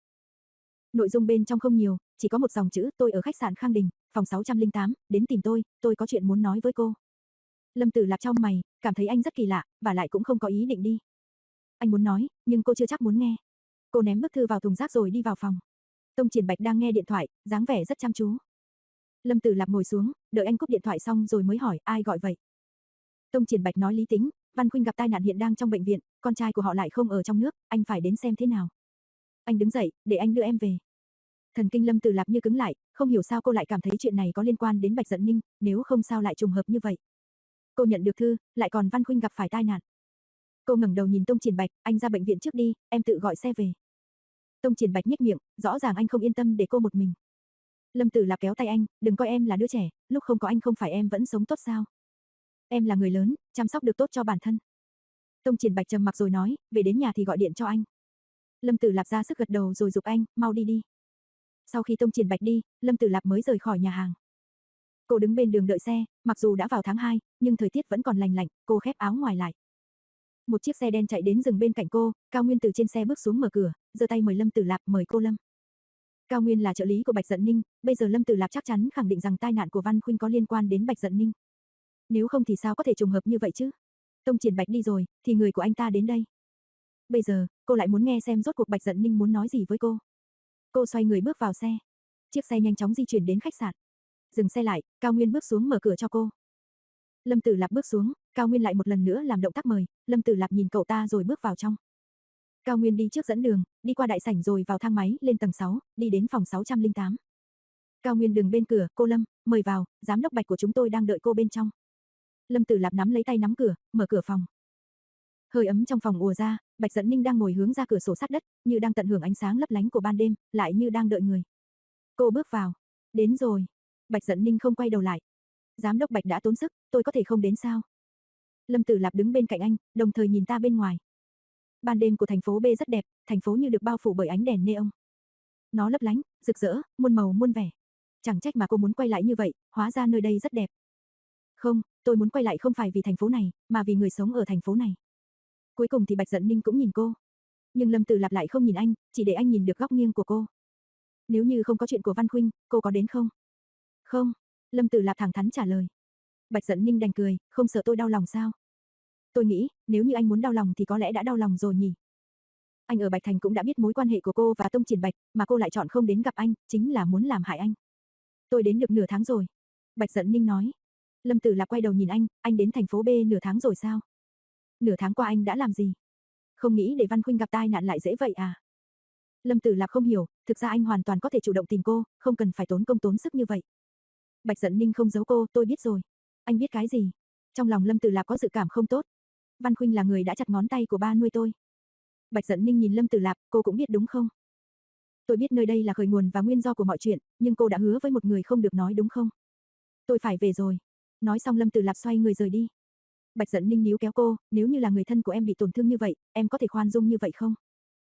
Nội dung bên trong không nhiều, chỉ có một dòng chữ, tôi ở khách sạn Khang Đình, phòng sáu không tám, đến tìm tôi, tôi có chuyện muốn nói với cô. Lâm Tử Lạp chau mày, cảm thấy anh rất kỳ lạ, và lại cũng không có ý định đi. Anh muốn nói, nhưng cô chưa chắc muốn nghe. Cô ném bức thư vào thùng rác rồi đi vào phòng. Tông Triển Bạch đang nghe điện thoại, dáng vẻ rất chăm chú. Lâm Tử Lạp ngồi xuống, đợi anh cúp điện thoại xong rồi mới hỏi, ai gọi vậy? Tông Triển Bạch nói lý tính, Văn Khuynh gặp tai nạn hiện đang trong bệnh viện, con trai của họ lại không ở trong nước, anh phải đến xem thế nào. Anh đứng dậy, để anh đưa em về. Thần kinh Lâm Tử Lạp như cứng lại, không hiểu sao cô lại cảm thấy chuyện này có liên quan đến Bạch Dận Ninh, nếu không sao lại trùng hợp như vậy. Cô nhận được thư, lại còn Văn Khuynh gặp phải tai nạn. Cô ngẩng đầu nhìn Tông Triển Bạch, anh ra bệnh viện trước đi, em tự gọi xe về. Tông Triển Bạch nhếch miệng, rõ ràng anh không yên tâm để cô một mình. Lâm Tử Lạp kéo tay anh, đừng coi em là đứa trẻ, lúc không có anh không phải em vẫn sống tốt sao? Em là người lớn, chăm sóc được tốt cho bản thân. Tông Triển Bạch trầm mặc rồi nói, về đến nhà thì gọi điện cho anh. Lâm Tử Lạp ra sức gật đầu rồi giục anh, mau đi đi. Sau khi Tông Triển Bạch đi, Lâm Tử Lạp mới rời khỏi nhà hàng. Cô đứng bên đường đợi xe, mặc dù đã vào tháng hai, nhưng thời tiết vẫn còn lành lạnh, cô khép áo ngoài lại. Một chiếc xe đen chạy đến dừng bên cạnh cô, Cao Nguyên từ trên xe bước xuống mở cửa, giơ tay mời Lâm Tử Lạp, mời cô Lâm. Cao Nguyên là trợ lý của Bạch Dận Ninh, bây giờ Lâm Tử Lạp chắc chắn khẳng định rằng tai nạn của Văn Khuynh có liên quan đến Bạch Dận Ninh. Nếu không thì sao có thể trùng hợp như vậy chứ? Tông Triển Bạch đi rồi, thì người của anh ta đến đây. Bây giờ, cô lại muốn nghe xem rốt cuộc Bạch Dận Ninh muốn nói gì với cô. Cô xoay người bước vào xe. Chiếc xe nhanh chóng di chuyển đến khách sạn. Dừng xe lại, Cao Nguyên bước xuống mở cửa cho cô. Lâm Tử Lạp bước xuống, Cao Nguyên lại một lần nữa làm động tác mời, Lâm Tử Lạp nhìn cậu ta rồi bước vào trong. Cao Nguyên đi trước dẫn đường, đi qua đại sảnh rồi vào thang máy lên tầng sáu, đi đến phòng sáu không tám. Cao Nguyên đứng bên cửa, cô Lâm, mời vào, giám đốc Bạch của chúng tôi đang đợi cô bên trong. Lâm Tử Lạp nắm lấy tay nắm cửa, mở cửa phòng. Hơi ấm trong phòng ùa ra, Bạch Dận Ninh đang ngồi hướng ra cửa sổ sát đất, như đang tận hưởng ánh sáng lấp lánh của ban đêm, lại như đang đợi người. Cô bước vào. Đến rồi. Bạch Dận Ninh không quay đầu lại. Giám đốc Bạch đã tốn sức, tôi có thể không đến sao? Lâm Tử Lạp đứng bên cạnh anh, đồng thời nhìn ta bên ngoài. Ban đêm của thành phố B rất đẹp, thành phố như được bao phủ bởi ánh đèn neon. Nó lấp lánh, rực rỡ, muôn màu muôn vẻ. Chẳng trách mà cô muốn quay lại như vậy, hóa ra nơi đây rất đẹp. Không, tôi muốn quay lại không phải vì thành phố này, mà vì người sống ở thành phố này. Cuối cùng thì Bạch Dận Ninh cũng nhìn cô. Nhưng Lâm Tử Lạp lại không nhìn anh, chỉ để anh nhìn được góc nghiêng của cô. Nếu như không có chuyện của Văn Khuynh, cô có đến không? Không, Lâm Tử Lạp thẳng thắn trả lời. Bạch Dận Ninh đành cười, không sợ tôi đau lòng sao? Tôi nghĩ, nếu như anh muốn đau lòng thì có lẽ đã đau lòng rồi nhỉ. Anh ở Bạch Thành cũng đã biết mối quan hệ của cô và Tông Triển Bạch, mà cô lại chọn không đến gặp anh, chính là muốn làm hại anh. Tôi đến được nửa tháng rồi. Bạch Dận Ninh nói. Lâm Tử Lạp quay đầu nhìn anh, anh đến thành phố B nửa tháng rồi sao? Nửa tháng qua anh đã làm gì? Không nghĩ để Văn Khuynh gặp tai nạn lại dễ vậy à? Lâm Tử Lạp không hiểu, thực ra anh hoàn toàn có thể chủ động tìm cô, không cần phải tốn công tốn sức như vậy. Bạch Dận Ninh không giấu cô, tôi biết rồi. Anh biết cái gì? Trong lòng Lâm Tử Lạp có dự cảm không tốt. Văn Khuynh là người đã chặt ngón tay của ba nuôi tôi. Bạch Dận Ninh nhìn Lâm Tử Lạp, cô cũng biết đúng không? Tôi biết nơi đây là khởi nguồn và nguyên do của mọi chuyện, nhưng cô đã hứa với một người không được nói đúng không? Tôi phải về rồi. Nói xong Lâm Tử Lạp xoay người rời đi. Bạch Dận Ninh níu kéo cô, nếu như là người thân của em bị tổn thương như vậy, em có thể khoan dung như vậy không?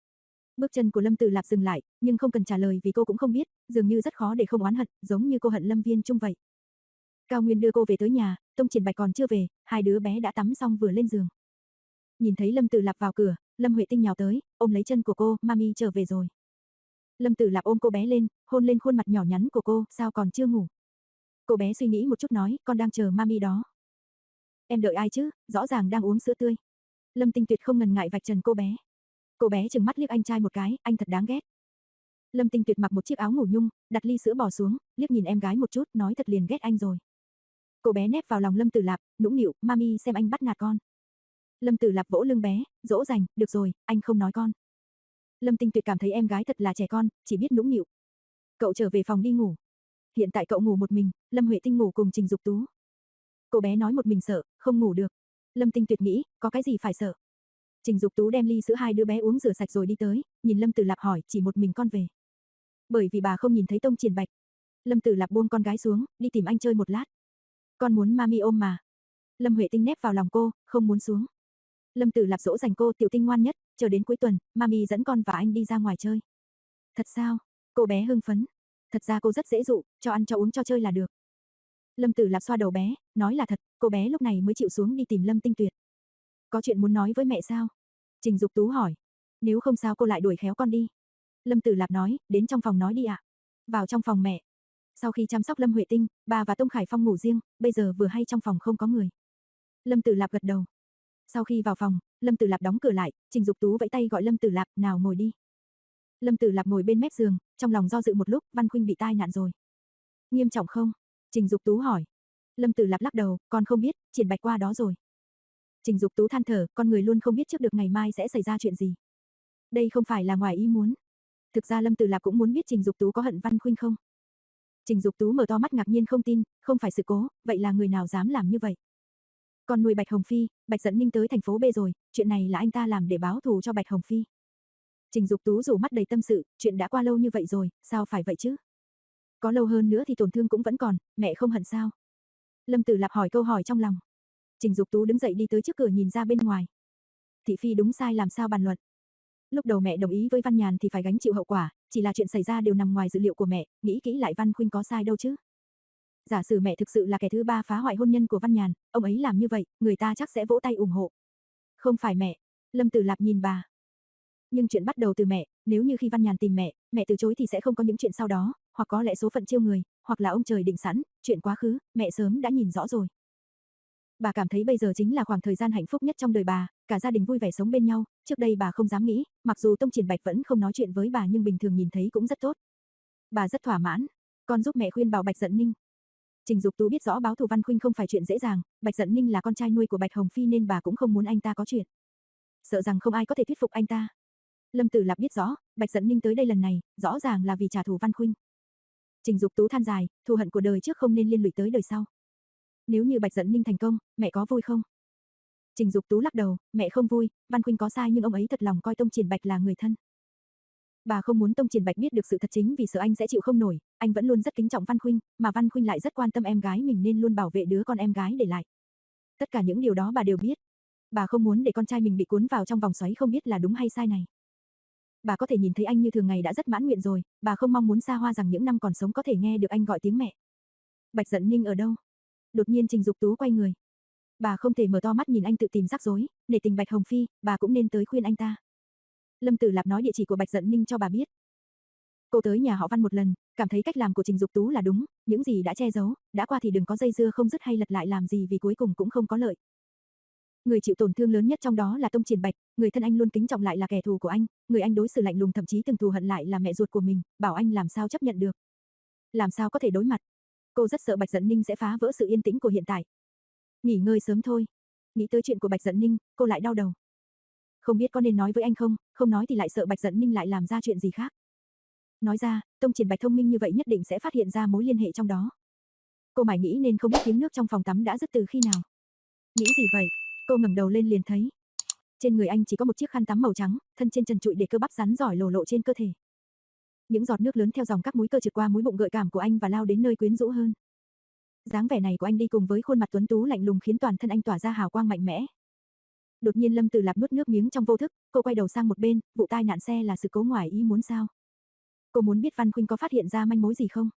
Bước chân của Lâm Tử Lạp dừng lại, nhưng không cần trả lời vì cô cũng không biết, dường như rất khó để không oán hận, giống như cô hận Lâm Viên Trung vậy. Cao Nguyên đưa cô về tới nhà, Tông Triển Bạch còn chưa về, hai đứa bé đã tắm xong vừa lên giường. Nhìn thấy Lâm Tử Lạp vào cửa, Lâm Huệ Tinh nhào tới, ôm lấy chân của cô, "Mami trở về rồi." Lâm Tử Lạp ôm cô bé lên, hôn lên khuôn mặt nhỏ nhắn của cô, "Sao còn chưa ngủ?" Cô bé suy nghĩ một chút nói, "Con đang chờ Mami đó." "Em đợi ai chứ, rõ ràng đang uống sữa tươi." Lâm Tinh Tuyệt không ngần ngại vạch trần cô bé. Cô bé trừng mắt liếc anh trai một cái, "Anh thật đáng ghét." Lâm Tinh Tuyệt mặc một chiếc áo ngủ nhung, đặt ly sữa bỏ xuống, liếc nhìn em gái một chút, nói thật liền ghét anh rồi. Cô bé nép vào lòng Lâm Tử Lạp, nũng nịu, "Mami xem anh bắt nạt con." Lâm Tử Lạp vỗ lưng bé, dỗ dành, "Được rồi, anh không nói con." Lâm Tinh Tuyệt cảm thấy em gái thật là trẻ con, chỉ biết nũng nịu. "Cậu trở về phòng đi ngủ." Hiện tại cậu ngủ một mình, Lâm Huệ Tinh ngủ cùng Trình Dục Tú. Cô bé nói một mình sợ, không ngủ được. Lâm Tinh Tuyệt nghĩ, có cái gì phải sợ. Trình Dục Tú đem ly sữa hai đứa bé uống rửa sạch rồi đi tới, nhìn Lâm Tử Lạp hỏi, "Chỉ một mình con về?" Bởi vì bà không nhìn thấy Tông Triển Bạch. Lâm Tử Lạp buông con gái xuống, "Đi tìm anh chơi một lát." "Con muốn Mami ôm mà." Lâm Huệ Tinh nép vào lòng cô, không muốn xuống. Lâm Tử Lạp dỗ dành cô, "Tiểu Tinh ngoan nhất, chờ đến cuối tuần, Mami dẫn con và anh đi ra ngoài chơi." "Thật sao?" Cô bé hưng phấn. "Thật ra cô rất dễ dụ, cho ăn cho uống cho chơi là được." Lâm Tử Lạp xoa đầu bé, nói là thật, cô bé lúc này mới chịu xuống đi tìm Lâm Tinh Tuyệt. "Có chuyện muốn nói với mẹ sao?" Trình Dục Tú hỏi. "Nếu không sao cô lại đuổi khéo con đi." Lâm Tử Lạp nói, "Đến trong phòng nói đi ạ." Vào trong phòng mẹ. Sau khi chăm sóc Lâm Huệ Tinh, bà và Tông Khải Phong ngủ riêng, bây giờ vừa hay trong phòng không có người. Lâm Tử Lạp gật đầu. Sau khi vào phòng, Lâm Tử Lạp đóng cửa lại, Trình Dục Tú vẫy tay gọi Lâm Tử Lạp, "Nào ngồi đi." Lâm Tử Lạp ngồi bên mép giường, trong lòng do dự một lúc, Văn Khuynh bị tai nạn rồi. "Nghiêm trọng không?" Trình Dục Tú hỏi. Lâm Tử Lạp lắc đầu, "Con không biết, Triển Bạch qua đó rồi." Trình Dục Tú than thở, con người luôn không biết trước được ngày mai sẽ xảy ra chuyện gì. Đây không phải là ngoài ý muốn. Thực ra Lâm Tử Lạp cũng muốn biết Trình Dục Tú có hận Văn Khuynh không. Trình Dục Tú mở to mắt ngạc nhiên không tin, "Không phải sự cố, vậy là người nào dám làm như vậy?" "Con nuôi Bạch Hồng Phi, Bạch Dận Ninh tới thành phố B rồi, chuyện này là anh ta làm để báo thù cho Bạch Hồng Phi." Trình Dục Tú rủ mắt đầy tâm sự, "Chuyện đã qua lâu như vậy rồi, sao phải vậy chứ? Có lâu hơn nữa thì tổn thương cũng vẫn còn, mẹ không hận sao?" Lâm Tử Lạp hỏi câu hỏi trong lòng. Trình Dục Tú đứng dậy đi tới trước cửa nhìn ra bên ngoài. Thị phi đúng sai làm sao bàn luận. Lúc đầu mẹ đồng ý với Văn Nhàn thì phải gánh chịu hậu quả, chỉ là chuyện xảy ra đều nằm ngoài dự liệu của mẹ, nghĩ kỹ lại Văn Khuynh có sai đâu chứ. Giả sử mẹ thực sự là kẻ thứ ba phá hoại hôn nhân của Văn Nhàn, ông ấy làm như vậy, người ta chắc sẽ vỗ tay ủng hộ. Không phải mẹ. Lâm Tử Lạp nhìn bà. Nhưng chuyện bắt đầu từ mẹ, nếu như khi Văn Nhàn tìm mẹ, mẹ từ chối thì sẽ không có những chuyện sau đó, hoặc có lẽ số phận trêu người, hoặc là ông trời định sẵn, chuyện quá khứ, mẹ sớm đã nhìn rõ rồi. Bà cảm thấy bây giờ chính là khoảng thời gian hạnh phúc nhất trong đời bà, cả gia đình vui vẻ sống bên nhau, trước đây bà không dám nghĩ, mặc dù Tông Triển Bạch vẫn không nói chuyện với bà nhưng bình thường nhìn thấy cũng rất tốt. Bà rất thỏa mãn. Con giúp mẹ khuyên bảo Bạch Dận Ninh. Trình Dục Tú biết rõ báo thù Văn Khuynh không phải chuyện dễ dàng, Bạch Dận Ninh là con trai nuôi của Bạch Hồng Phi nên bà cũng không muốn anh ta có chuyện. Sợ rằng không ai có thể thuyết phục anh ta. Lâm Tử Lạp biết rõ, Bạch Dận Ninh tới đây lần này, rõ ràng là vì trả thù Văn Khuynh. Trình Dục Tú than dài, thù hận của đời trước không nên liên lụy tới đời sau. Nếu như Bạch Dận Ninh thành công, mẹ có vui không? Trình Dục Tú lắc đầu, mẹ không vui, Văn Khuynh có sai nhưng ông ấy thật lòng coi Tông Triển Bạch là người thân. Bà không muốn Tông Triển Bạch biết được sự thật chính vì sợ anh sẽ chịu không nổi, anh vẫn luôn rất kính trọng Văn Khuynh, mà Văn Khuynh lại rất quan tâm em gái mình nên luôn bảo vệ đứa con em gái để lại. Tất cả những điều đó bà đều biết. Bà không muốn để con trai mình bị cuốn vào trong vòng xoáy không biết là đúng hay sai này. Bà có thể nhìn thấy anh như thường ngày đã rất mãn nguyện rồi, bà không mong muốn xa hoa rằng những năm còn sống có thể nghe được anh gọi tiếng mẹ. Bạch Dận Ninh ở đâu? Đột nhiên Trình Dục Tú quay người. Bà không thể mở to mắt nhìn anh tự tìm rắc rối, nể tình Bạch Hồng Phi, bà cũng nên tới khuyên anh ta. Lâm Tử Lạp nói địa chỉ của Bạch Dận Ninh cho bà biết. Cô tới nhà họ Văn một lần, cảm thấy cách làm của Trình Dục Tú là đúng, những gì đã che giấu, đã qua thì đừng có dây dưa không dứt hay lật lại làm gì vì cuối cùng cũng không có lợi. Người chịu tổn thương lớn nhất trong đó là Tông Triển Bạch, người thân anh luôn kính trọng lại là kẻ thù của anh, người anh đối xử lạnh lùng thậm chí từng thù hận lại là mẹ ruột của mình, bảo anh làm sao chấp nhận được. Làm sao có thể đối mặt. Cô rất sợ Bạch Dận Ninh sẽ phá vỡ sự yên tĩnh của hiện tại. Nghỉ ngơi sớm thôi. Nghĩ tới chuyện của Bạch Dận Ninh, cô lại đau đầu. Không biết có nên nói với anh không, không nói thì lại sợ Bạch Dận Ninh lại làm ra chuyện gì khác. Nói ra, Tông Triển Bạch thông minh như vậy nhất định sẽ phát hiện ra mối liên hệ trong đó. Cô mải nghĩ nên không biết tiếng nước trong phòng tắm đã dứt từ khi nào. Nghĩ gì vậy? Cô ngẩng đầu lên liền thấy. Trên người anh chỉ có một chiếc khăn tắm màu trắng, thân trên trần trụi để cơ bắp rắn giỏi lồ lộ trên cơ thể. Những giọt nước lớn theo dòng các múi cơ trượt qua múi bụng gợi cảm của anh và lao đến nơi quyến rũ hơn. Dáng vẻ này của anh đi cùng với khuôn mặt tuấn tú lạnh lùng khiến toàn thân anh tỏa ra hào quang mạnh mẽ. Đột nhiên Lâm Tử Lạp nuốt nước miếng trong vô thức, cô quay đầu sang một bên, vụ tai nạn xe là sự cố ngoài ý muốn sao? Cô muốn biết Văn Khuynh có phát hiện ra manh mối gì không?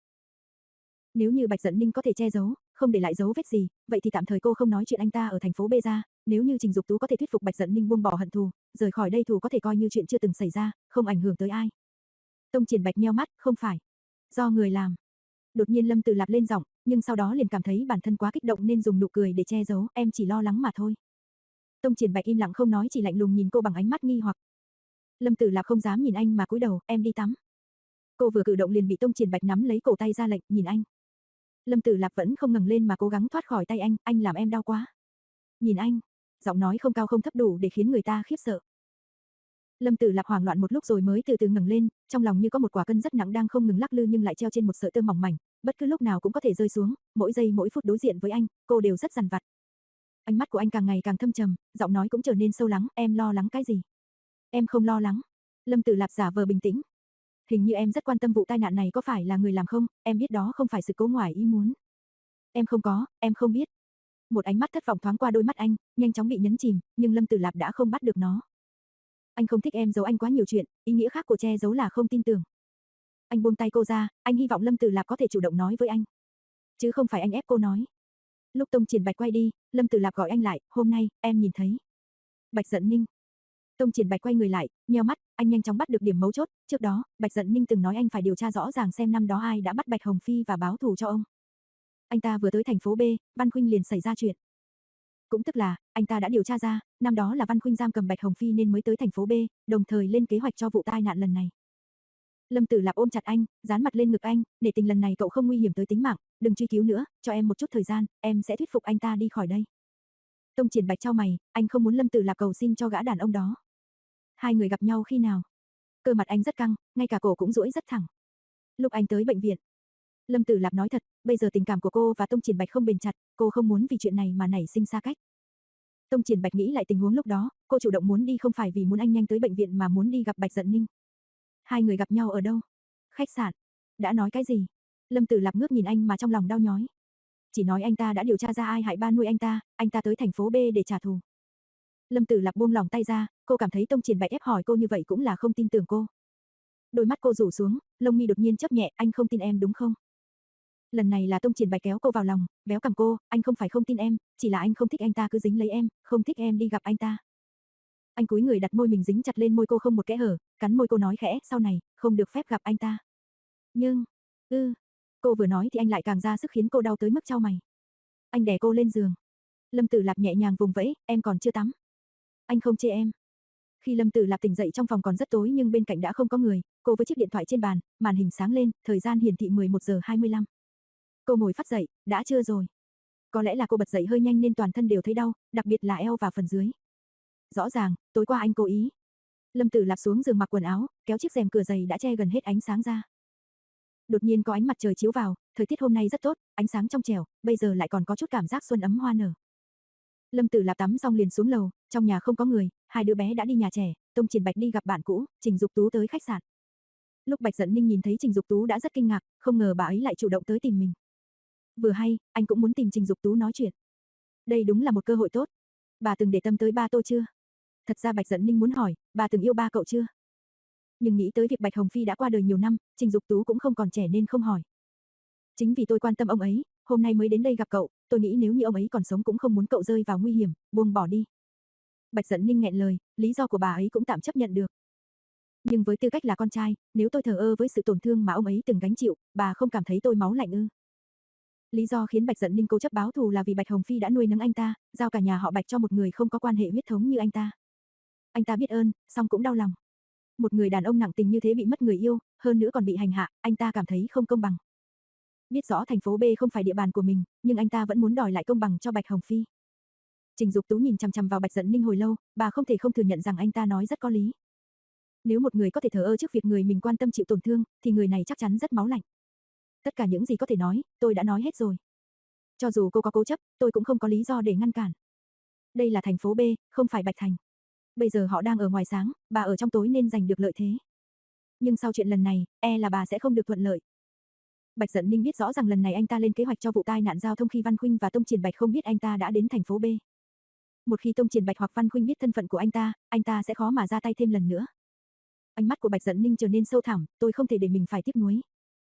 Nếu như Bạch Dận Ninh có thể che giấu, không để lại dấu vết gì, vậy thì tạm thời cô không nói chuyện anh ta ở thành phố B ra, nếu như Trình Dục Tú có thể thuyết phục Bạch Dận Ninh buông bỏ hận thù, rời khỏi đây thù có thể coi như chuyện chưa từng xảy ra, không ảnh hưởng tới ai. Tông Triển Bạch nheo mắt, không phải do người làm. Đột nhiên Lâm Tử Lạp lên giọng, nhưng sau đó liền cảm thấy bản thân quá kích động nên dùng nụ cười để che giấu, em chỉ lo lắng mà thôi. Tông Triển Bạch im lặng không nói, chỉ lạnh lùng nhìn cô bằng ánh mắt nghi hoặc. Lâm Tử Lạp không dám nhìn anh mà cúi đầu, em đi tắm. Cô vừa cử động liền bị Tông Triển Bạch nắm lấy cổ tay ra lệnh, nhìn anh. Lâm Tử Lạp vẫn không ngẩng lên mà cố gắng thoát khỏi tay anh, anh làm em đau quá. Nhìn anh, giọng nói không cao không thấp đủ để khiến người ta khiếp sợ. Lâm Tử Lạp hoảng loạn một lúc rồi mới từ từ ngẩng lên, trong lòng như có một quả cân rất nặng đang không ngừng lắc lư nhưng lại treo trên một sợi tơ mỏng mảnh, bất cứ lúc nào cũng có thể rơi xuống, mỗi giây mỗi phút đối diện với anh, cô đều rất dằn vặt. Ánh mắt của anh càng ngày càng thâm trầm, giọng nói cũng trở nên sâu lắng, em lo lắng cái gì? Em không lo lắng. Lâm Tử Lạp giả vờ bình tĩnh. Hình như em rất quan tâm vụ tai nạn này có phải là người làm không, em biết đó không phải sự cố ngoài ý muốn. Em không có, em không biết. Một ánh mắt thất vọng thoáng qua đôi mắt anh, nhanh chóng bị nhấn chìm, nhưng Lâm Tử Lạp đã không bắt được nó. Anh không thích em giấu anh quá nhiều chuyện, ý nghĩa khác của che giấu là không tin tưởng. Anh buông tay cô ra, anh hy vọng Lâm Tử Lạp có thể chủ động nói với anh. Chứ không phải anh ép cô nói. Lúc Tông Triển Bạch quay đi, Lâm Tử Lạp gọi anh lại, hôm nay, em nhìn thấy. Bạch Dận Ninh. Tông Triển Bạch quay người lại, nheo mắt, anh nhanh chóng bắt được điểm mấu chốt, trước đó, Bạch Dận Ninh từng nói anh phải điều tra rõ ràng xem năm đó ai đã bắt Bạch Hồng Phi và báo thù cho ông. Anh ta vừa tới thành phố B, Văn Khuynh liền xảy ra chuyện. Cũng tức là, anh ta đã điều tra ra, năm đó là Văn Khuynh giam cầm Bạch Hồng Phi nên mới tới thành phố B, đồng thời lên kế hoạch cho vụ tai nạn lần này. Lâm Tử Lạp ôm chặt anh, dán mặt lên ngực anh, để tình lần này cậu không nguy hiểm tới tính mạng, đừng truy cứu nữa, cho em một chút thời gian, em sẽ thuyết phục anh ta đi khỏi đây. Tông Triển Bạch chau mày, anh không muốn Lâm Tử Lạp cầu xin cho gã đàn ông đó. Hai người gặp nhau khi nào? Cơ mặt anh rất căng, ngay cả cổ cũng duỗi rất thẳng. Lúc anh tới bệnh viện. Lâm Tử Lạp nói thật, bây giờ tình cảm của cô và Tông Triển Bạch không bền chặt, cô không muốn vì chuyện này mà nảy sinh xa cách. Tông Triển Bạch nghĩ lại tình huống lúc đó, cô chủ động muốn đi không phải vì muốn anh nhanh tới bệnh viện mà muốn đi gặp Bạch Dận Ninh. Hai người gặp nhau ở đâu? Khách sạn. Đã nói cái gì? Lâm Tử Lạp ngước nhìn anh mà trong lòng đau nhói. Chỉ nói anh ta đã điều tra ra ai hại ba nuôi anh ta, anh ta tới thành phố B để trả thù. Lâm Tử Lạp buông lòng tay ra, cô cảm thấy Tông Triển Bạch ép hỏi cô như vậy cũng là không tin tưởng cô. Đôi mắt cô rủ xuống, lông mi đột nhiên chớp nhẹ, anh không tin em đúng không? Lần này là Tông Triển Bạch kéo cô vào lòng, véo cằm cô, anh không phải không tin em, chỉ là anh không thích anh ta cứ dính lấy em, không thích em đi gặp anh ta. Anh cúi người đặt môi mình dính chặt lên môi cô không một kẽ hở, cắn môi cô nói khẽ, sau này, không được phép gặp anh ta. Nhưng, ư, ừ. Cô vừa nói thì anh lại càng ra sức khiến cô đau tới mức chau mày. Anh đè cô lên giường. Lâm Tử Lạp nhẹ nhàng vùng vẫy, em còn chưa tắm. Anh không chê em. Khi Lâm Tử Lạp tỉnh dậy trong phòng còn rất tối nhưng bên cạnh đã không có người, cô với chiếc điện thoại trên bàn, màn hình sáng lên, thời gian hiển thị mười một giờ hai mươi lăm. Cô ngồi phắt dậy, đã trưa rồi. Có lẽ là cô bật dậy hơi nhanh nên toàn thân đều thấy đau, đặc biệt là eo và phần dưới. Rõ ràng, tối qua anh cố ý. Lâm Tử Lạp xuống giường mặc quần áo, kéo chiếc rèm cửa dày đã che gần hết ánh sáng ra. Đột nhiên có ánh mặt trời chiếu vào, thời tiết hôm nay rất tốt, ánh sáng trong trẻo, bây giờ lại còn có chút cảm giác xuân ấm hoa nở. Lâm Tử Lạp tắm xong liền xuống lầu, trong nhà không có người, hai đứa bé đã đi nhà trẻ, Tông Triển Bạch đi gặp bạn cũ, Trình Dục Tú tới khách sạn. Lúc Bạch Dận Ninh nhìn thấy Trình Dục Tú đã rất kinh ngạc, không ngờ bà ấy lại chủ động tới tìm mình. Vừa hay, anh cũng muốn tìm Trình Dục Tú nói chuyện. Đây đúng là một cơ hội tốt. Bà từng để tâm tới ba tôi chưa? Thật ra Bạch Dận Ninh muốn hỏi, bà từng yêu ba cậu chưa? Nhưng nghĩ tới việc Bạch Hồng Phi đã qua đời nhiều năm, Trình Dục Tú cũng không còn trẻ nên không hỏi. Chính vì tôi quan tâm ông ấy, hôm nay mới đến đây gặp cậu, tôi nghĩ nếu như ông ấy còn sống cũng không muốn cậu rơi vào nguy hiểm, buông bỏ đi. Bạch Dận Ninh nghẹn lời, lý do của bà ấy cũng tạm chấp nhận được. Nhưng với tư cách là con trai, nếu tôi thờ ơ với sự tổn thương mà ông ấy từng gánh chịu, bà không cảm thấy tôi máu lạnh ư? Lý do khiến Bạch Dận Ninh cố chấp báo thù là vì Bạch Hồng Phi đã nuôi nấng anh ta, giao cả nhà họ Bạch cho một người không có quan hệ huyết thống như anh ta. Anh ta biết ơn, song cũng đau lòng. Một người đàn ông nặng tình như thế bị mất người yêu, hơn nữa còn bị hành hạ, anh ta cảm thấy không công bằng. Biết rõ thành phố B không phải địa bàn của mình, nhưng anh ta vẫn muốn đòi lại công bằng cho Bạch Hồng Phi. Trình Dục Tú nhìn chằm chằm vào Bạch Dận Ninh hồi lâu, bà không thể không thừa nhận rằng anh ta nói rất có lý. Nếu một người có thể thờ ơ trước việc người mình quan tâm chịu tổn thương, thì người này chắc chắn rất máu lạnh. Tất cả những gì có thể nói, tôi đã nói hết rồi. Cho dù cô có cố chấp, tôi cũng không có lý do để ngăn cản. Đây là thành phố B, không phải Bạch Thành. Bây giờ họ đang ở ngoài sáng, bà ở trong tối nên giành được lợi thế. Nhưng sau chuyện lần này, e là bà sẽ không được thuận lợi. Bạch Dận Ninh biết rõ rằng lần này anh ta lên kế hoạch cho vụ tai nạn giao thông khi Văn Khuynh và Tông Triển Bạch không biết anh ta đã đến thành phố B. Một khi Tông Triển Bạch hoặc Văn Khuynh biết thân phận của anh ta, anh ta sẽ khó mà ra tay thêm lần nữa. Ánh mắt của Bạch Dận Ninh trở nên sâu thẳm, tôi không thể để mình phải tiếc nuối.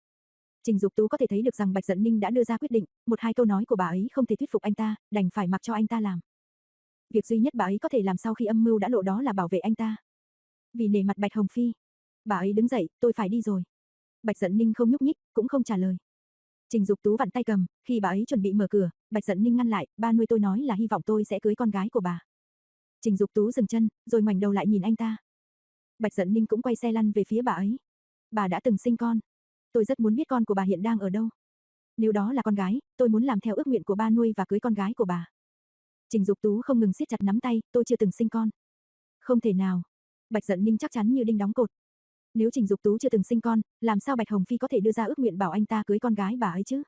Trình Dục Tú có thể thấy được rằng Bạch Dận Ninh đã đưa ra quyết định, một hai câu nói của bà ấy không thể thuyết phục anh ta, đành phải mặc cho anh ta làm. Việc duy nhất bà ấy có thể làm sau khi âm mưu đã lộ đó là bảo vệ anh ta. Vì nể mặt Bạch Hồng Phi, bà ấy đứng dậy, tôi phải đi rồi. Bạch Dận Ninh không nhúc nhích, cũng không trả lời. Trình Dục Tú vặn tay cầm, khi bà ấy chuẩn bị mở cửa, Bạch Dận Ninh ngăn lại, ba nuôi tôi nói là hy vọng tôi sẽ cưới con gái của bà. Trình Dục Tú dừng chân, rồi ngoảnh đầu lại nhìn anh ta. Bạch Dận Ninh cũng quay xe lăn về phía bà ấy. Bà đã từng sinh con. Tôi rất muốn biết con của bà hiện đang ở đâu. Nếu đó là con gái, tôi muốn làm theo ước nguyện của ba nuôi và cưới con gái của bà. Trình Dục Tú không ngừng siết chặt nắm tay, tôi chưa từng sinh con. Không thể nào. Bạch Dận Ninh chắc chắn như đinh đóng cột. Nếu Trình Dục Tú chưa từng sinh con, làm sao Bạch Hồng Phi có thể đưa ra ước nguyện bảo anh ta cưới con gái bà ấy chứ?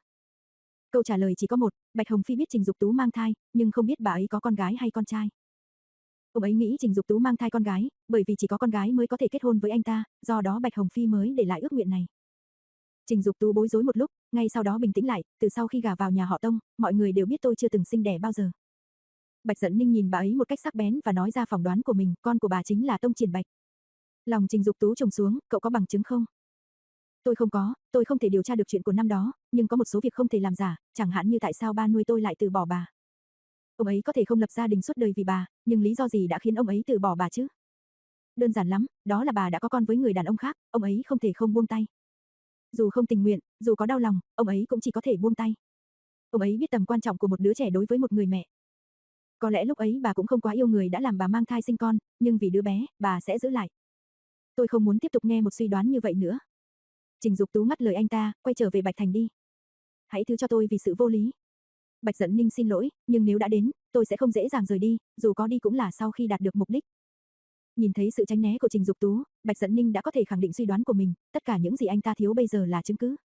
Câu trả lời chỉ có một, Bạch Hồng Phi biết Trình Dục Tú mang thai, nhưng không biết bà ấy có con gái hay con trai. Ông ấy nghĩ Trình Dục Tú mang thai con gái, bởi vì chỉ có con gái mới có thể kết hôn với anh ta, do đó Bạch Hồng Phi mới để lại ước nguyện này. Trình Dục Tú bối rối một lúc, ngay sau đó bình tĩnh lại, từ sau khi gả vào nhà họ Tông, mọi người đều biết tôi chưa từng sinh đẻ bao giờ. Bạch Dận Ninh nhìn bà ấy một cách sắc bén và nói ra phỏng đoán của mình, con của bà chính là Tông Triển Bạch. Lòng Trình Dục Tú trùng xuống, cậu có bằng chứng không? Tôi không có, tôi không thể điều tra được chuyện của năm đó, nhưng có một số việc không thể làm giả, chẳng hạn như tại sao ba nuôi tôi lại từ bỏ bà. Ông ấy có thể không lập gia đình suốt đời vì bà, nhưng lý do gì đã khiến ông ấy từ bỏ bà chứ? Đơn giản lắm, đó là bà đã có con với người đàn ông khác, ông ấy không thể không buông tay. Dù không tình nguyện, dù có đau lòng, ông ấy cũng chỉ có thể buông tay. Ông ấy biết tầm quan trọng của một đứa trẻ đối với một người mẹ. Có lẽ lúc ấy bà cũng không quá yêu người đã làm bà mang thai sinh con, nhưng vì đứa bé, bà sẽ giữ lại. Tôi không muốn tiếp tục nghe một suy đoán như vậy nữa. Trình Dục Tú ngắt lời anh ta, quay trở về Bạch Thành đi. Hãy thứ cho tôi vì sự vô lý. Bạch Dận Ninh xin lỗi, nhưng nếu đã đến, tôi sẽ không dễ dàng rời đi, dù có đi cũng là sau khi đạt được mục đích. Nhìn thấy sự tránh né của Trình Dục Tú, Bạch Dận Ninh đã có thể khẳng định suy đoán của mình, tất cả những gì anh ta thiếu bây giờ là chứng cứ.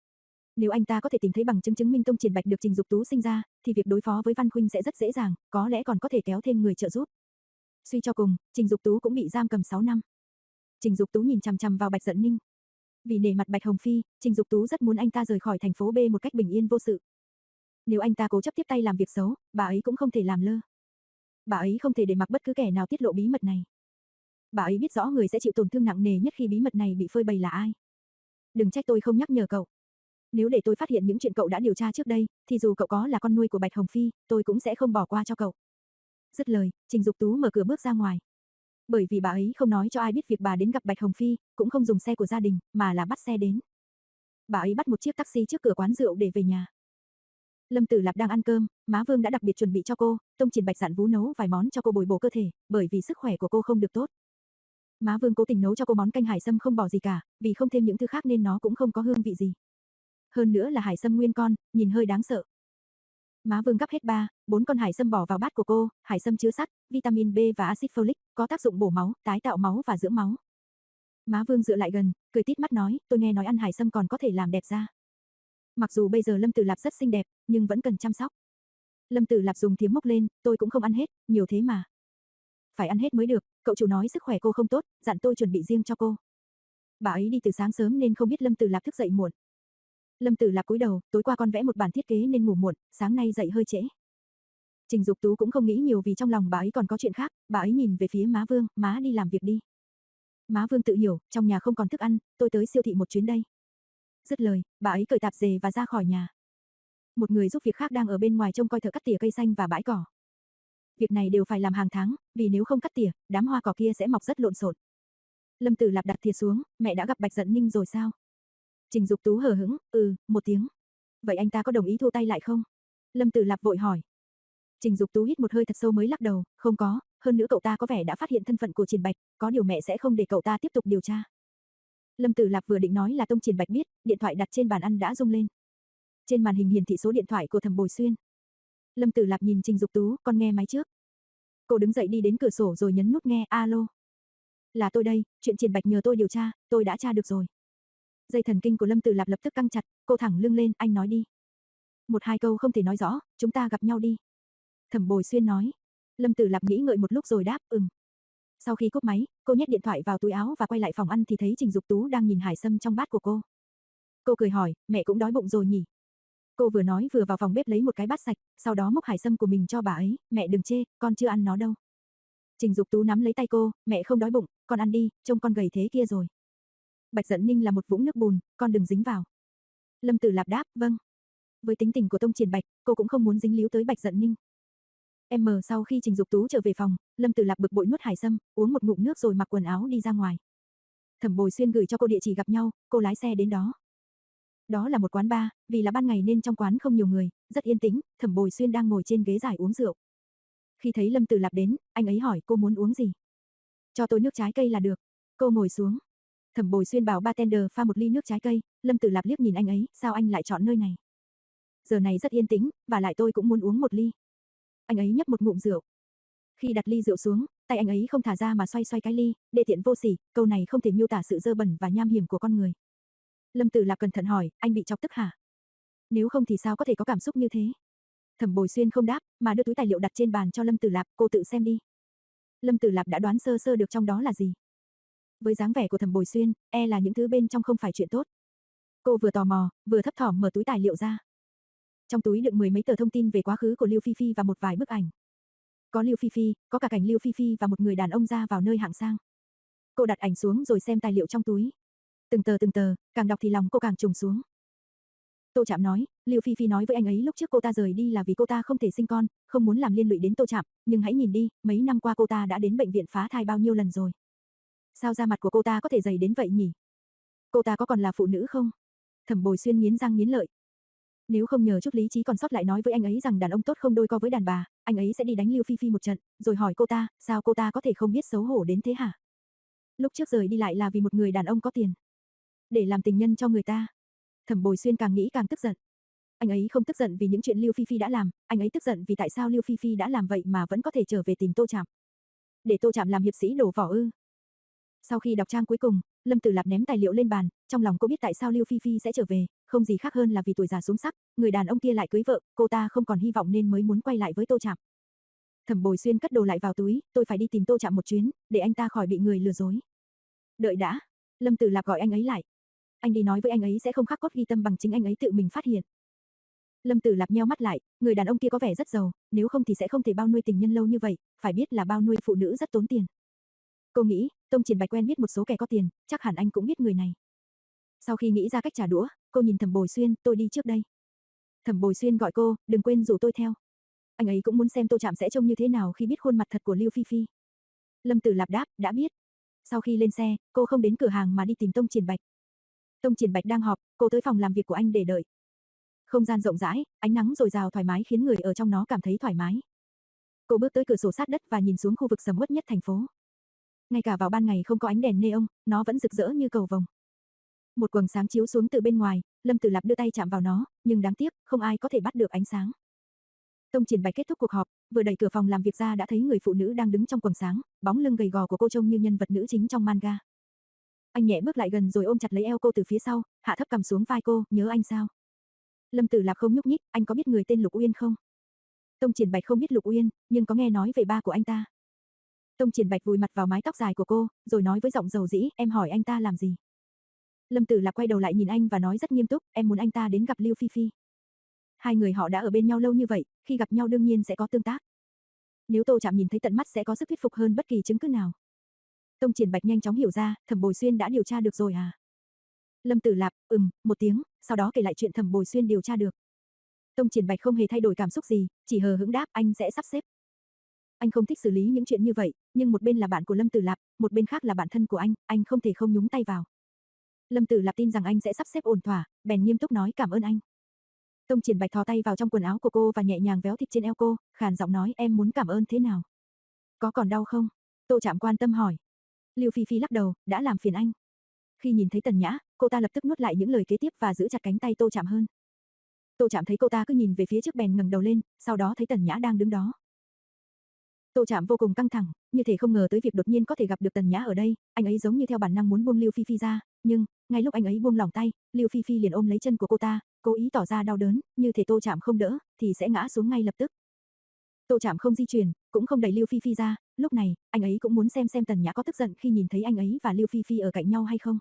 Nếu anh ta có thể tìm thấy bằng chứng chứng minh Tông Triển Bạch được Trình Dục Tú sinh ra, thì việc đối phó với Văn Khuynh sẽ rất dễ dàng, có lẽ còn có thể kéo thêm người trợ giúp. Suy cho cùng, Trình Dục Tú cũng bị giam cầm sáu năm. Trình Dục Tú nhìn chằm chằm vào Bạch Dận Ninh. Vì nể mặt Bạch Hồng Phi, Trình Dục Tú rất muốn anh ta rời khỏi thành phố B một cách bình yên vô sự. Nếu anh ta cố chấp tiếp tay làm việc xấu, bà ấy cũng không thể làm lơ. Bà ấy không thể để mặc bất cứ kẻ nào tiết lộ bí mật này. Bà ấy biết rõ người sẽ chịu tổn thương nặng nề nhất khi bí mật này bị phơi bày là ai. Đừng trách tôi không nhắc nhở cậu. Nếu để tôi phát hiện những chuyện cậu đã điều tra trước đây, thì dù cậu có là con nuôi của Bạch Hồng Phi, tôi cũng sẽ không bỏ qua cho cậu. Dứt lời, Trình Dục Tú mở cửa bước ra ngoài. Bởi vì bà ấy không nói cho ai biết việc bà đến gặp Bạch Hồng Phi, cũng không dùng xe của gia đình, mà là bắt xe đến. Bà ấy bắt một chiếc taxi trước cửa quán rượu để về nhà. Lâm Tử Lạp đang ăn cơm, má Vương đã đặc biệt chuẩn bị cho cô, Tông Triển Bạch dặn Vú nấu vài món cho cô bồi bổ cơ thể, bởi vì sức khỏe của cô không được tốt. Má Vương cố tình nấu cho cô món canh hải sâm không bỏ gì cả, vì không thêm những thứ khác nên nó cũng không có hương vị gì. Hơn nữa là hải sâm nguyên con, nhìn hơi đáng sợ. Má Vương gắp hết ba, bốn con hải sâm bỏ vào bát của cô, hải sâm chứa sắt, vitamin B và axit folic, có tác dụng bổ máu, tái tạo máu và dưỡng máu. Má Vương dựa lại gần, cười tít mắt nói, tôi nghe nói ăn hải sâm còn có thể làm đẹp da. Mặc dù bây giờ Lâm Tử Lạp rất xinh đẹp, nhưng vẫn cần chăm sóc. Lâm Tử Lạp dùng thìa múc lên, tôi cũng không ăn hết, nhiều thế mà. Phải ăn hết mới được, cậu chủ nói sức khỏe cô không tốt, dặn tôi chuẩn bị riêng cho cô. Bà ấy đi từ sáng sớm nên không biết Lâm Tử Lạp thức dậy muộn. Lâm Tử Lạp cúi đầu, tối qua con vẽ một bản thiết kế nên ngủ muộn, sáng nay dậy hơi trễ. Trình Dục Tú cũng không nghĩ nhiều vì trong lòng bà ấy còn có chuyện khác, bà ấy nhìn về phía má Vương, má đi làm việc đi. Má Vương tự hiểu, trong nhà không còn thức ăn, tôi tới siêu thị một chuyến đây. Dứt lời, bà ấy cởi tạp dề và ra khỏi nhà. Một người giúp việc khác đang ở bên ngoài trông coi thợ cắt tỉa cây xanh và bãi cỏ. Việc này đều phải làm hàng tháng, vì nếu không cắt tỉa, đám hoa cỏ kia sẽ mọc rất lộn xộn. Lâm Tử Lạp đặt thìa xuống, mẹ đã gặp Bạch Dận Ninh rồi sao? Trình Dục Tú hờ hững, ừ, một tiếng. Vậy anh ta có đồng ý thu tay lại không? Lâm Tử Lạp vội hỏi. Trình Dục Tú hít một hơi thật sâu mới lắc đầu, không có, hơn nữa cậu ta có vẻ đã phát hiện thân phận của Triển Bạch, có điều mẹ sẽ không để cậu ta tiếp tục điều tra. Lâm Tử Lạp vừa định nói là Tông Triển Bạch biết, điện thoại đặt trên bàn ăn đã rung lên. Trên màn hình hiển thị số điện thoại của Thẩm Bồi Xuyên. Lâm Tử Lạp nhìn Trình Dục Tú, con nghe máy trước. Cô đứng dậy đi đến cửa sổ rồi nhấn nút nghe, alo. Là tôi đây, chuyện Triển Bạch nhờ tôi điều tra, tôi đã tra được rồi. Dây thần kinh của Lâm Tử Lạp lập tức căng chặt, cô thẳng lưng lên, anh nói đi. Một hai câu không thể nói rõ, chúng ta gặp nhau đi. Thẩm Bồi Xuyên nói. Lâm Tử Lạp nghĩ ngợi một lúc rồi đáp, ừm. Sau khi cúp máy, cô nhét điện thoại vào túi áo và quay lại phòng ăn thì thấy Trình Dục Tú đang nhìn hải sâm trong bát của cô. Cô cười hỏi, mẹ cũng đói bụng rồi nhỉ? Cô vừa nói vừa vào phòng bếp lấy một cái bát sạch, sau đó múc hải sâm của mình cho bà ấy, mẹ đừng chê, con chưa ăn nó đâu. Trình Dục Tú nắm lấy tay cô, mẹ không đói bụng, con ăn đi, trông con gầy thế kia rồi. Bạch Dận Ninh là một vũng nước bùn, con đừng dính vào. Lâm Tử Lạp đáp, vâng. Với tính tình của Tông Triển Bạch, cô cũng không muốn dính líu tới Bạch Dận Ninh. Em mờ sau khi Trình Dục Tú trở về phòng, Lâm Tử Lạp bực bội nuốt hải sâm, uống một ngụm nước rồi mặc quần áo đi ra ngoài. Thẩm Bồi Xuyên gửi cho cô địa chỉ gặp nhau, cô lái xe đến đó. Đó là một quán bar, vì là ban ngày nên trong quán không nhiều người, rất yên tĩnh, Thẩm Bồi Xuyên đang ngồi trên ghế dài uống rượu. Khi thấy Lâm Tử Lạp đến, anh ấy hỏi cô muốn uống gì. Cho tôi nước trái cây là được. Cô ngồi xuống. Thẩm Bồi Xuyên bảo bartender pha một ly nước trái cây, Lâm Tử Lạp liếc nhìn anh ấy, sao anh lại chọn nơi này? Giờ này rất yên tĩnh, và lại tôi cũng muốn uống một ly. Anh ấy nhấp một ngụm rượu. Khi đặt ly rượu xuống, tay anh ấy không thả ra mà xoay xoay cái ly, đê tiện vô sỉ, câu này không thể miêu tả sự dơ bẩn và nham hiểm của con người. Lâm Tử Lạp cẩn thận hỏi, anh bị chọc tức hả? Nếu không thì sao có thể có cảm xúc như thế? Thẩm Bồi Xuyên không đáp, mà đưa túi tài liệu đặt trên bàn cho Lâm Tử Lạp, cô tự xem đi. Lâm Tử Lạp đã đoán sơ sơ được trong đó là gì. Với dáng vẻ của Thẩm Bồi Xuyên, e là những thứ bên trong không phải chuyện tốt. Cô vừa tò mò, vừa thấp thỏm mở túi tài liệu ra. Trong túi đựng mười mấy tờ thông tin về quá khứ của Lưu Phi Phi và một vài bức ảnh. Có Lưu Phi Phi, có cả cảnh Lưu Phi Phi và một người đàn ông ra vào nơi hạng sang. Cô đặt ảnh xuống rồi xem tài liệu trong túi. Từng tờ từng tờ, càng đọc thì lòng cô càng trùng xuống. Tô Trạm nói, Lưu Phi Phi nói với anh ấy lúc trước cô ta rời đi là vì cô ta không thể sinh con, không muốn làm liên lụy đến Tô Trạm, nhưng hãy nhìn đi, mấy năm qua cô ta đã đến bệnh viện phá thai bao nhiêu lần rồi. Sao da mặt của cô ta có thể dày đến vậy nhỉ? Cô ta có còn là phụ nữ không? Thẩm Bồi Xuyên nghiến răng nghiến lợi. Nếu không nhờ chút lý trí còn sót lại nói với anh ấy rằng đàn ông tốt không đôi co với đàn bà, anh ấy sẽ đi đánh Lưu Phi Phi một trận, rồi hỏi cô ta, sao cô ta có thể không biết xấu hổ đến thế hả? Lúc trước rời đi lại là vì một người đàn ông có tiền. Để làm tình nhân cho người ta. Thẩm Bồi Xuyên càng nghĩ càng tức giận. Anh ấy không tức giận vì những chuyện Lưu Phi Phi đã làm, anh ấy tức giận vì tại sao Lưu Phi Phi đã làm vậy mà vẫn có thể trở về tìm Tô Trạm. Để Tô Trạm làm hiệp sĩ đổ vỏ ư? Sau khi đọc trang cuối cùng, Lâm Tử Lạp ném tài liệu lên bàn, trong lòng cô biết tại sao Lưu Phi Phi sẽ trở về, không gì khác hơn là vì tuổi già xuống sắc, người đàn ông kia lại cưới vợ, cô ta không còn hy vọng nên mới muốn quay lại với Tô Trạm. Thẩm Bồi Xuyên cất đồ lại vào túi, tôi phải đi tìm Tô Trạm một chuyến, để anh ta khỏi bị người lừa dối. Đợi đã, Lâm Tử Lạp gọi anh ấy lại. Anh đi nói với anh ấy sẽ không khắc cốt ghi tâm bằng chính anh ấy tự mình phát hiện. Lâm Tử Lạp nheo mắt lại, người đàn ông kia có vẻ rất giàu, nếu không thì sẽ không thể bao nuôi tình nhân lâu như vậy, phải biết là bao nuôi phụ nữ rất tốn tiền. Cô nghĩ, Tông Triển Bạch quen biết một số kẻ có tiền, chắc hẳn anh cũng biết người này. Sau khi nghĩ ra cách trả đũa, cô nhìn Thẩm Bồi Xuyên, tôi đi trước đây. Thẩm Bồi Xuyên gọi cô, đừng quên rủ tôi theo. Anh ấy cũng muốn xem Tô Trạm sẽ trông như thế nào khi biết khuôn mặt thật của Lưu Phi Phi. Lâm Tử Lạp đáp, đã biết. Sau khi lên xe, cô không đến cửa hàng mà đi tìm Tông Triển Bạch. Tông Triển Bạch đang họp, cô tới phòng làm việc của anh để đợi. Không gian rộng rãi, ánh nắng dồi dào thoải mái khiến người ở trong nó cảm thấy thoải mái. Cô bước tới cửa sổ sát đất và nhìn xuống khu vực sầm uất nhất thành phố. Ngay cả vào ban ngày không có ánh đèn neon, nó vẫn rực rỡ như cầu vồng. Một quầng sáng chiếu xuống từ bên ngoài, Lâm Tử Lạp đưa tay chạm vào nó, nhưng đáng tiếc, không ai có thể bắt được ánh sáng. Tông Triển Bạch kết thúc cuộc họp, vừa đẩy cửa phòng làm việc ra đã thấy người phụ nữ đang đứng trong quầng sáng, bóng lưng gầy gò của cô trông như nhân vật nữ chính trong manga. Anh nhẹ bước lại gần rồi ôm chặt lấy eo cô từ phía sau, hạ thấp cầm xuống vai cô, nhớ anh sao? Lâm Tử Lạp không nhúc nhích, anh có biết người tên Lục Uyên không? Tông Triển Bạch không biết Lục Uyên, nhưng có nghe nói về ba của anh ta. Tông Triển Bạch vùi mặt vào mái tóc dài của cô, rồi nói với giọng dầu dĩ, em hỏi anh ta làm gì? Lâm Tử Lạp quay đầu lại nhìn anh và nói rất nghiêm túc, em muốn anh ta đến gặp Lưu Phi Phi. Hai người họ đã ở bên nhau lâu như vậy, khi gặp nhau đương nhiên sẽ có tương tác. Nếu Tô Trạm nhìn thấy tận mắt sẽ có sức thuyết phục hơn bất kỳ chứng cứ nào. Tông Triển Bạch nhanh chóng hiểu ra, Thẩm Bồi Xuyên đã điều tra được rồi à? Lâm Tử Lạp, ừm, một tiếng, sau đó kể lại chuyện Thẩm Bồi Xuyên điều tra được. Tông Triển Bạch không hề thay đổi cảm xúc gì, chỉ hờ hững đáp, anh sẽ sắp xếp. Anh không thích xử lý những chuyện như vậy, nhưng một bên là bạn của Lâm Tử Lạp, một bên khác là bạn thân của anh, anh không thể không nhúng tay vào. Lâm Tử Lạp tin rằng anh sẽ sắp xếp ổn thỏa, bèn nghiêm túc nói cảm ơn anh. Tông Triển Bạch thò tay vào trong quần áo của cô và nhẹ nhàng véo thịt trên eo cô, khàn giọng nói em muốn cảm ơn thế nào? Có còn đau không? Tô Trạm quan tâm hỏi. Lưu Phi Phi lắc đầu, đã làm phiền anh. Khi nhìn thấy Tần Nhã, cô ta lập tức nuốt lại những lời kế tiếp và giữ chặt cánh tay Tô Trạm hơn. Tô Trạm thấy cô ta cứ nhìn về phía trước bèn ngẩng đầu lên, sau đó thấy Tần Nhã đang đứng đó. Tô Trạm vô cùng căng thẳng, như thể không ngờ tới việc đột nhiên có thể gặp được Tần Nhã ở đây, anh ấy giống như theo bản năng muốn buông Lưu Phi Phi ra, nhưng, ngay lúc anh ấy buông lỏng tay, Lưu Phi Phi liền ôm lấy chân của cô ta, cố ý tỏ ra đau đớn, như thể Tô Trạm không đỡ, thì sẽ ngã xuống ngay lập tức. Tô Trạm không di chuyển, cũng không đẩy Lưu Phi Phi ra, lúc này, anh ấy cũng muốn xem xem Tần Nhã có tức giận khi nhìn thấy anh ấy và Lưu Phi Phi ở cạnh nhau hay không.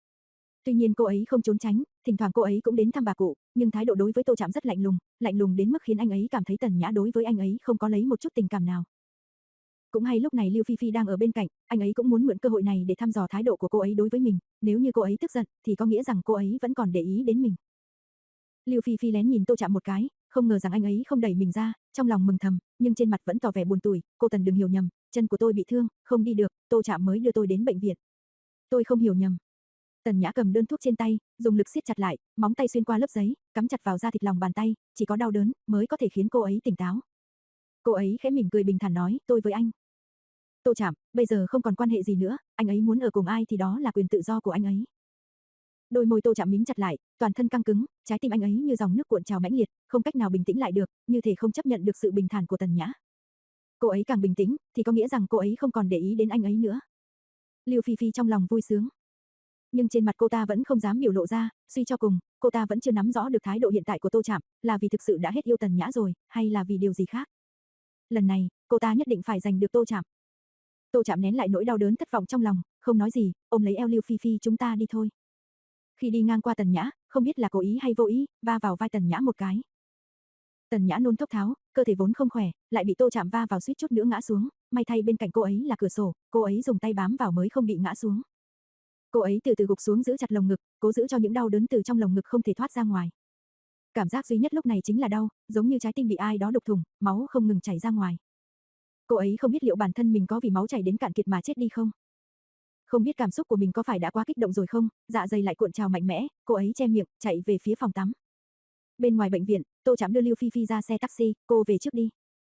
Tuy nhiên cô ấy không trốn tránh, thỉnh thoảng cô ấy cũng đến thăm bà cụ, nhưng thái độ đối với Tô Trạm rất lạnh lùng, lạnh lùng đến mức khiến anh ấy cảm thấy Tần Nhã đối với anh ấy không có lấy một chút tình cảm nào. Cũng hay lúc này Lưu Phi Phi đang ở bên cạnh, anh ấy cũng muốn mượn cơ hội này để thăm dò thái độ của cô ấy đối với mình, nếu như cô ấy tức giận thì có nghĩa rằng cô ấy vẫn còn để ý đến mình. Lưu Phi Phi lén nhìn Tô Trạm một cái, không ngờ rằng anh ấy không đẩy mình ra, trong lòng mừng thầm, nhưng trên mặt vẫn tỏ vẻ buồn tủi, "Cô Tần đừng hiểu nhầm, chân của tôi bị thương, không đi được, Tô Trạm mới đưa tôi đến bệnh viện." "Tôi không hiểu nhầm." Tần Nhã cầm đơn thuốc trên tay, dùng lực siết chặt lại, móng tay xuyên qua lớp giấy, cắm chặt vào da thịt lòng bàn tay, chỉ có đau đớn mới có thể khiến cô ấy tỉnh táo. Cô ấy khẽ mỉm cười bình thản nói, "Tôi với anh." Tô Trạm, bây giờ không còn quan hệ gì nữa, anh ấy muốn ở cùng ai thì đó là quyền tự do của anh ấy. Đôi môi Tô Trạm mím chặt lại, toàn thân căng cứng, trái tim anh ấy như dòng nước cuộn trào mãnh liệt, không cách nào bình tĩnh lại được, như thể không chấp nhận được sự bình thản của Tần Nhã. Cô ấy càng bình tĩnh, thì có nghĩa rằng cô ấy không còn để ý đến anh ấy nữa. Lưu Phi Phi trong lòng vui sướng. Nhưng trên mặt cô ta vẫn không dám biểu lộ ra, suy cho cùng, cô ta vẫn chưa nắm rõ được thái độ hiện tại của Tô Trạm, là vì thực sự đã hết yêu Tần Nhã rồi, hay là vì điều gì khác. Lần này, cô ta nhất định phải giành được Tô Trạm. Tô Trạm nén lại nỗi đau đớn thất vọng trong lòng, không nói gì, ôm lấy eo Lưu Phi Phi, "Chúng ta đi thôi." Khi đi ngang qua Tần Nhã, không biết là cố ý hay vô ý, va vào vai Tần Nhã một cái. Tần Nhã nôn thốc tháo, cơ thể vốn không khỏe, lại bị Tô Trạm va vào suýt chút nữa ngã xuống, may thay bên cạnh cô ấy là cửa sổ, cô ấy dùng tay bám vào mới không bị ngã xuống. Cô ấy từ từ gục xuống giữ chặt lồng ngực, cố giữ cho những đau đớn từ trong lồng ngực không thể thoát ra ngoài. Cảm giác duy nhất lúc này chính là đau, giống như trái tim bị ai đó đục thủng, máu không ngừng chảy ra ngoài. Cô ấy không biết liệu bản thân mình có vì máu chảy đến cạn kiệt mà chết đi không? Không biết cảm xúc của mình có phải đã quá kích động rồi không, dạ dày lại cuộn trào mạnh mẽ, cô ấy che miệng, chạy về phía phòng tắm. Bên ngoài bệnh viện, Tô Trạm đưa Lưu Phi Phi ra xe taxi, "Cô về trước đi."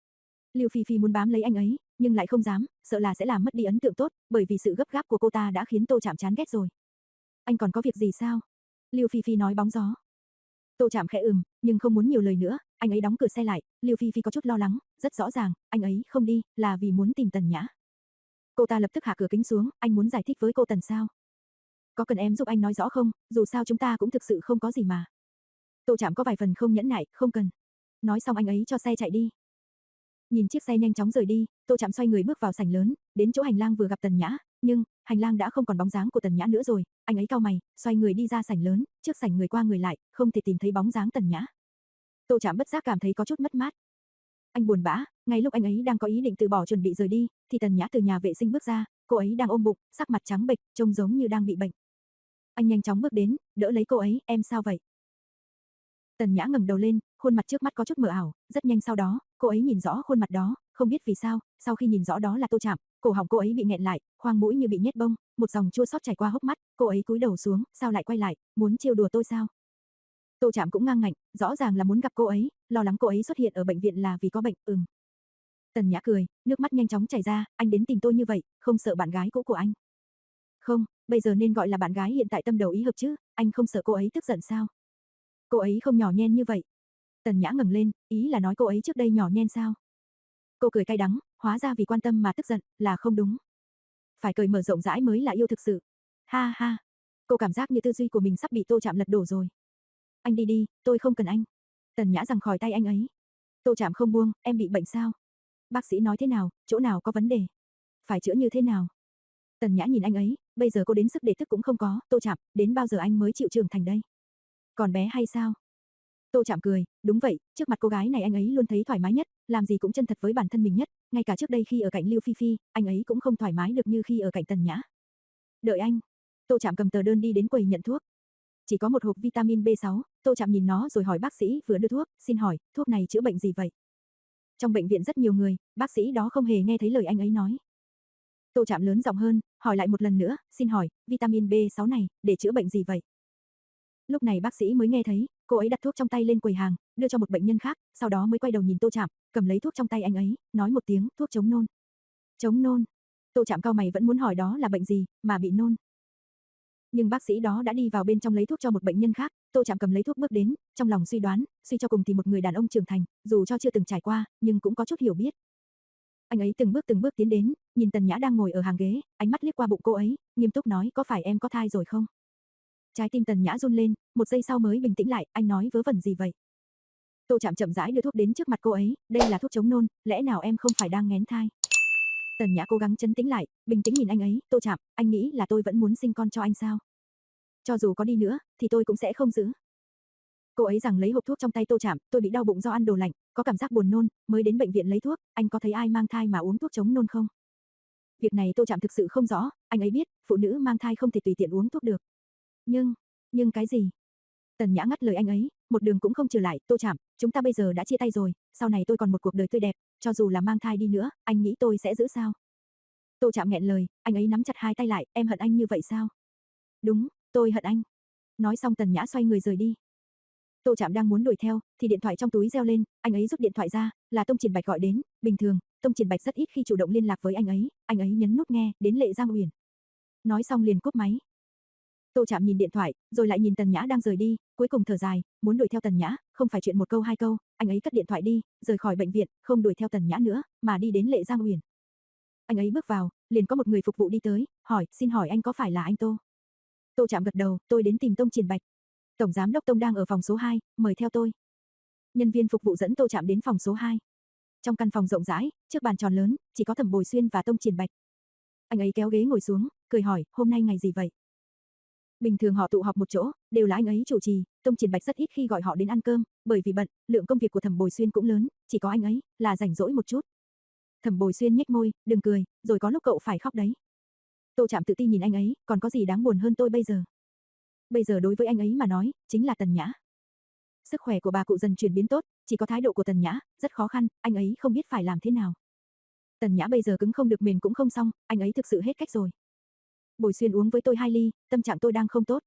Lưu Phi Phi muốn bám lấy anh ấy, nhưng lại không dám, sợ là sẽ làm mất đi ấn tượng tốt, bởi vì sự gấp gáp của cô ta đã khiến Tô Trạm chán ghét rồi. "Anh còn có việc gì sao?" Lưu Phi Phi nói bóng gió. Tô Trạm khẽ ừm, nhưng không muốn nhiều lời nữa, anh ấy đóng cửa xe lại, Lưu Phi Phi có chút lo lắng, rất rõ ràng, anh ấy không đi, là vì muốn tìm Tần Nhã. Cô ta lập tức hạ cửa kính xuống, "Anh muốn giải thích với cô Tần sao? Có cần em giúp anh nói rõ không, dù sao chúng ta cũng thực sự không có gì mà." Tô Trạm có vài phần không nhẫn nại, "Không cần." Nói xong anh ấy cho xe chạy đi. Nhìn chiếc xe nhanh chóng rời đi, Tô Trạm xoay người bước vào sảnh lớn, đến chỗ hành lang vừa gặp Tần Nhã, nhưng hành lang đã không còn bóng dáng của Tần Nhã nữa rồi, anh ấy cau mày, xoay người đi ra sảnh lớn, trước sảnh người qua người lại, không thể tìm thấy bóng dáng Tần Nhã. Tô Trạm bất giác cảm thấy có chút mất mát. Anh buồn bã, ngay lúc anh ấy đang có ý định từ bỏ chuẩn bị rời đi, thì Tần Nhã từ nhà vệ sinh bước ra, cô ấy đang ôm bụng, sắc mặt trắng bệch, trông giống như đang bị bệnh. Anh nhanh chóng bước đến, đỡ lấy cô ấy, "Em sao vậy?" Tần Nhã ngẩng đầu lên, khuôn mặt trước mắt có chút mờ ảo, rất nhanh sau đó, cô ấy nhìn rõ khuôn mặt đó, không biết vì sao, sau khi nhìn rõ đó là Tô Trạm, cổ họng cô ấy bị nghẹn lại, khoang mũi như bị nhét bông, một dòng chua xót chảy qua hốc mắt, cô ấy cúi đầu xuống, "Sao lại quay lại, muốn trêu đùa tôi sao?" Tô Trạm cũng ngang ngạnh, rõ ràng là muốn gặp cô ấy, lo lắng cô ấy xuất hiện ở bệnh viện là vì có bệnh, ừm. Tần Nhã cười, nước mắt nhanh chóng chảy ra, "Anh đến tìm tôi như vậy, không sợ bạn gái cũ của anh?" "Không, bây giờ nên gọi là bạn gái hiện tại tâm đầu ý hợp chứ, anh không sợ cô ấy tức giận sao?" "Cô ấy không nhỏ nhen như vậy." Tần Nhã ngẩng lên, "Ý là nói cô ấy trước đây nhỏ nhen sao?" Cô cười cay đắng, hóa ra vì quan tâm mà tức giận, là không đúng. Phải cởi mở rộng rãi mới là yêu thực sự. Ha ha. Cô cảm giác như tư duy của mình sắp bị Tô Trạm lật đổ rồi. "Anh đi đi, tôi không cần anh." Tần Nhã giằng khỏi tay anh ấy. Tô Trạm không buông, "Em bị bệnh sao? Bác sĩ nói thế nào, chỗ nào có vấn đề? Phải chữa như thế nào?" Tần Nhã nhìn anh ấy, bây giờ cô đến sức để thức cũng không có, "Tô Trạm, đến bao giờ anh mới chịu trưởng thành đây? Còn bé hay sao?" Tô Trạm cười, "Đúng vậy, trước mặt cô gái này anh ấy luôn thấy thoải mái nhất, làm gì cũng chân thật với bản thân mình nhất, ngay cả trước đây khi ở cạnh Lưu Phi Phi, anh ấy cũng không thoải mái được như khi ở cạnh Tần Nhã." "Đợi anh." Tô Trạm cầm tờ đơn đi đến quầy nhận thuốc. Chỉ có một hộp vitamin B sáu, Tô Trạm nhìn nó rồi hỏi bác sĩ vừa đưa thuốc, "Xin hỏi, thuốc này chữa bệnh gì vậy?" Trong bệnh viện rất nhiều người, bác sĩ đó không hề nghe thấy lời anh ấy nói. Tô Trạm lớn giọng hơn, hỏi lại một lần nữa, "Xin hỏi, vitamin B sáu này, để chữa bệnh gì vậy?" Lúc này bác sĩ mới nghe thấy, cô ấy đặt thuốc trong tay lên quầy hàng, đưa cho một bệnh nhân khác, sau đó mới quay đầu nhìn Tô Trạm, cầm lấy thuốc trong tay anh ấy, nói một tiếng, "Thuốc chống nôn." "Chống nôn?" Tô Trạm cau mày vẫn muốn hỏi đó là bệnh gì, mà bị nôn. Nhưng bác sĩ đó đã đi vào bên trong lấy thuốc cho một bệnh nhân khác, Tô Trạm cầm lấy thuốc bước đến, trong lòng suy đoán, suy cho cùng thì một người đàn ông trưởng thành, dù cho chưa từng trải qua, nhưng cũng có chút hiểu biết. Anh ấy từng bước từng bước tiến đến, nhìn Tần Nhã đang ngồi ở hàng ghế, ánh mắt liếc qua bụng cô ấy, nghiêm túc nói, có phải em có thai rồi không? Trái tim Tần Nhã run lên, một giây sau mới bình tĩnh lại, anh nói vớ vẩn gì vậy? Tô Trạm chậm rãi đưa thuốc đến trước mặt cô ấy, đây là thuốc chống nôn, lẽ nào em không phải đang nghén thai? Tần Nhã cố gắng trấn tĩnh lại, bình tĩnh nhìn anh ấy, Tô Trạm, anh nghĩ là tôi vẫn muốn sinh con cho anh sao? Cho dù có đi nữa, thì tôi cũng sẽ không giữ. Cô ấy rằng lấy hộp thuốc trong tay Tô Trạm, tôi bị đau bụng do ăn đồ lạnh, có cảm giác buồn nôn, mới đến bệnh viện lấy thuốc, anh có thấy ai mang thai mà uống thuốc chống nôn không? Việc này Tô Trạm thực sự không rõ, anh ấy biết, phụ nữ mang thai không thể tùy tiện uống thuốc được. Nhưng, nhưng cái gì? Tần Nhã ngắt lời anh ấy, một đường cũng không trở lại, Tô Trạm, chúng ta bây giờ đã chia tay rồi, sau này tôi còn một cuộc đời tươi đẹp, cho dù là mang thai đi nữa, anh nghĩ tôi sẽ giữ sao? Tô Trạm nghẹn lời, anh ấy nắm chặt hai tay lại, em hận anh như vậy sao? Đúng, tôi hận anh. Nói xong Tần Nhã xoay người rời đi. Tô Trạm đang muốn đuổi theo, thì điện thoại trong túi reo lên, anh ấy rút điện thoại ra, là Tông Triển Bạch gọi đến, bình thường, Tông Triển Bạch rất ít khi chủ động liên lạc với anh ấy, anh ấy nhấn nút nghe, đến Lệ Giang Uyển. Nói xong liền cúp máy. Tô Trạm nhìn điện thoại, rồi lại nhìn Tần Nhã đang rời đi, cuối cùng thở dài, muốn đuổi theo Tần Nhã, không phải chuyện một câu hai câu, anh ấy cất điện thoại đi, rời khỏi bệnh viện, không đuổi theo Tần Nhã nữa, mà đi đến Lệ Giang Uyển. Anh ấy bước vào, liền có một người phục vụ đi tới, hỏi, xin hỏi anh có phải là anh Tô? Tô Trạm gật đầu, tôi đến tìm Tông Triển Bạch. Tổng giám đốc Tông đang ở phòng số hai, mời theo tôi. Nhân viên phục vụ dẫn Tô Trạm đến phòng số hai. Trong căn phòng rộng rãi, trước bàn tròn lớn, chỉ có Thẩm Bồi Xuyên và Tông Triển Bạch. Anh ấy kéo ghế ngồi xuống, cười hỏi, hôm nay ngày gì vậy? Bình thường họ tụ họp một chỗ, đều là anh ấy chủ trì, Tông Triển Bạch rất ít khi gọi họ đến ăn cơm, bởi vì bận, lượng công việc của Thẩm Bồi Xuyên cũng lớn, chỉ có anh ấy là rảnh rỗi một chút. Thẩm Bồi Xuyên nhếch môi, đừng cười, rồi có lúc cậu phải khóc đấy. Tô Trạm tự ti nhìn anh ấy, còn có gì đáng buồn hơn tôi bây giờ? Bây giờ đối với anh ấy mà nói, chính là Tần Nhã. Sức khỏe của bà cụ dần chuyển biến tốt, chỉ có thái độ của Tần Nhã, rất khó khăn, anh ấy không biết phải làm thế nào. Tần Nhã bây giờ cứng không được mềm cũng không xong, anh ấy thực sự hết cách rồi. Bồi Xuyên uống với tôi hai ly, tâm trạng tôi đang không tốt.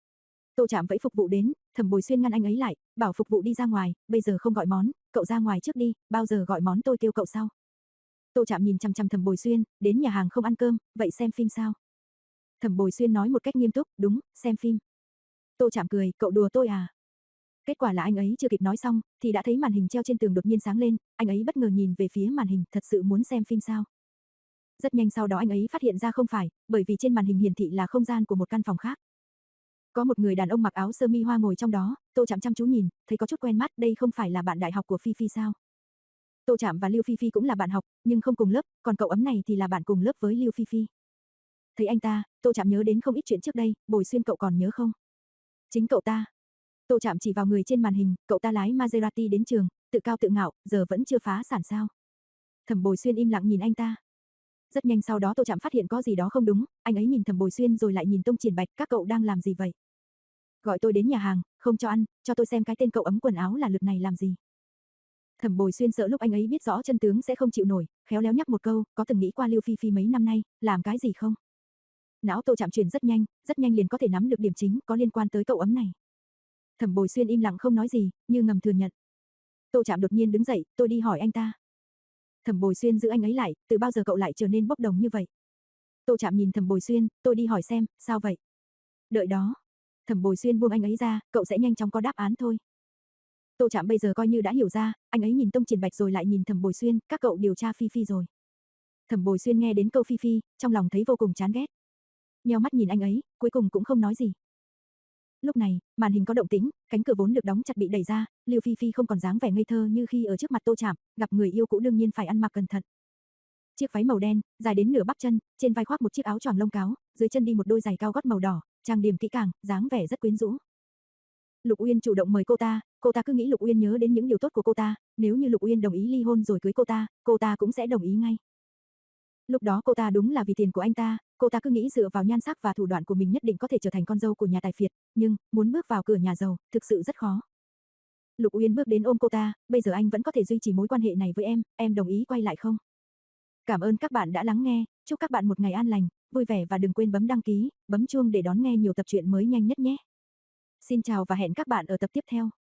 Tô Trạm vẫy phục vụ đến, Thẩm Bồi Xuyên ngăn anh ấy lại, bảo phục vụ đi ra ngoài, bây giờ không gọi món, cậu ra ngoài trước đi, bao giờ gọi món tôi kêu cậu sau. Tô Trạm nhìn chằm chằm Thẩm Bồi Xuyên, đến nhà hàng không ăn cơm, vậy xem phim sao? Thẩm Bồi Xuyên nói một cách nghiêm túc, đúng, xem phim. Tô Trạm cười, cậu đùa tôi à? Kết quả là anh ấy chưa kịp nói xong, thì đã thấy màn hình treo trên tường đột nhiên sáng lên, anh ấy bất ngờ nhìn về phía màn hình, thật sự muốn xem phim sao? Rất nhanh sau đó anh ấy phát hiện ra không phải, bởi vì trên màn hình hiển thị là không gian của một căn phòng khác. Có một người đàn ông mặc áo sơ mi hoa ngồi trong đó, Tô Trạm chăm chú nhìn, thấy có chút quen mắt, đây không phải là bạn đại học của Phi Phi sao? Tô Trạm và Lưu Phi Phi cũng là bạn học, nhưng không cùng lớp, còn cậu ấm này thì là bạn cùng lớp với Lưu Phi Phi. Thấy anh ta, Tô Trạm nhớ đến không ít chuyện trước đây, Bồi Xuyên cậu còn nhớ không? Chính cậu ta. Tô Trạm chỉ vào người trên màn hình, cậu ta lái Maserati đến trường, tự cao tự ngạo, giờ vẫn chưa phá sản sao? Thẩm Bồi Xuyên im lặng nhìn anh ta. Rất nhanh sau đó Tô Trạm phát hiện có gì đó không đúng, anh ấy nhìn Thẩm Bồi Xuyên rồi lại nhìn Tông Triển Bạch, các cậu đang làm gì vậy? Gọi tôi đến nhà hàng, không cho ăn, cho tôi xem cái tên cậu ấm quần áo là lượt này làm gì. Thẩm Bồi Xuyên sợ lúc anh ấy biết rõ chân tướng sẽ không chịu nổi, khéo léo nhắc một câu, có từng nghĩ qua Lưu Phi Phi mấy năm nay, làm cái gì không? Não Tô Trạm chuyển rất nhanh, rất nhanh liền có thể nắm được điểm chính có liên quan tới cậu ấm này. Thẩm Bồi Xuyên im lặng không nói gì, như ngầm thừa nhận. Tô Trạm đột nhiên đứng dậy, tôi đi hỏi anh ta. Thẩm Bồi Xuyên giữ anh ấy lại, từ bao giờ cậu lại trở nên bốc đồng như vậy? Tô Trạm nhìn Thẩm Bồi Xuyên, tôi đi hỏi xem, sao vậy? Đợi đó. Thẩm Bồi Xuyên buông anh ấy ra, cậu sẽ nhanh chóng có đáp án thôi. Tô Trạm bây giờ coi như đã hiểu ra, anh ấy nhìn Tông Triển Bạch rồi lại nhìn Thẩm Bồi Xuyên, các cậu điều tra Phi Phi rồi. Thẩm Bồi Xuyên nghe đến câu Phi Phi, trong lòng thấy vô cùng chán ghét. Nheo mắt nhìn anh ấy, cuối cùng cũng không nói gì. Lúc này, màn hình có động tĩnh, cánh cửa vốn được đóng chặt bị đẩy ra, Lưu Phi Phi không còn dáng vẻ ngây thơ như khi ở trước mặt Tô Trạm, gặp người yêu cũ đương nhiên phải ăn mặc cẩn thận. Chiếc váy màu đen, dài đến nửa bắp chân, trên vai khoác một chiếc áo choàng lông cáo, dưới chân đi một đôi giày cao gót màu đỏ, trang điểm kỹ càng, dáng vẻ rất quyến rũ. Lục Uyên chủ động mời cô ta, cô ta cứ nghĩ Lục Uyên nhớ đến những điều tốt của cô ta, nếu như Lục Uyên đồng ý ly hôn rồi cưới cô ta, cô ta cũng sẽ đồng ý ngay. Lúc đó cô ta đúng là vì tiền của anh ta, cô ta cứ nghĩ dựa vào nhan sắc và thủ đoạn của mình nhất định có thể trở thành con dâu của nhà tài phiệt, nhưng muốn bước vào cửa nhà giàu, thực sự rất khó. Lục Uyên bước đến ôm cô ta, bây giờ anh vẫn có thể duy trì mối quan hệ này với em, em đồng ý quay lại không? Cảm ơn các bạn đã lắng nghe, chúc các bạn một ngày an lành, vui vẻ và đừng quên bấm đăng ký, bấm chuông để đón nghe nhiều tập truyện mới nhanh nhất nhé. Xin chào và hẹn các bạn ở tập tiếp theo.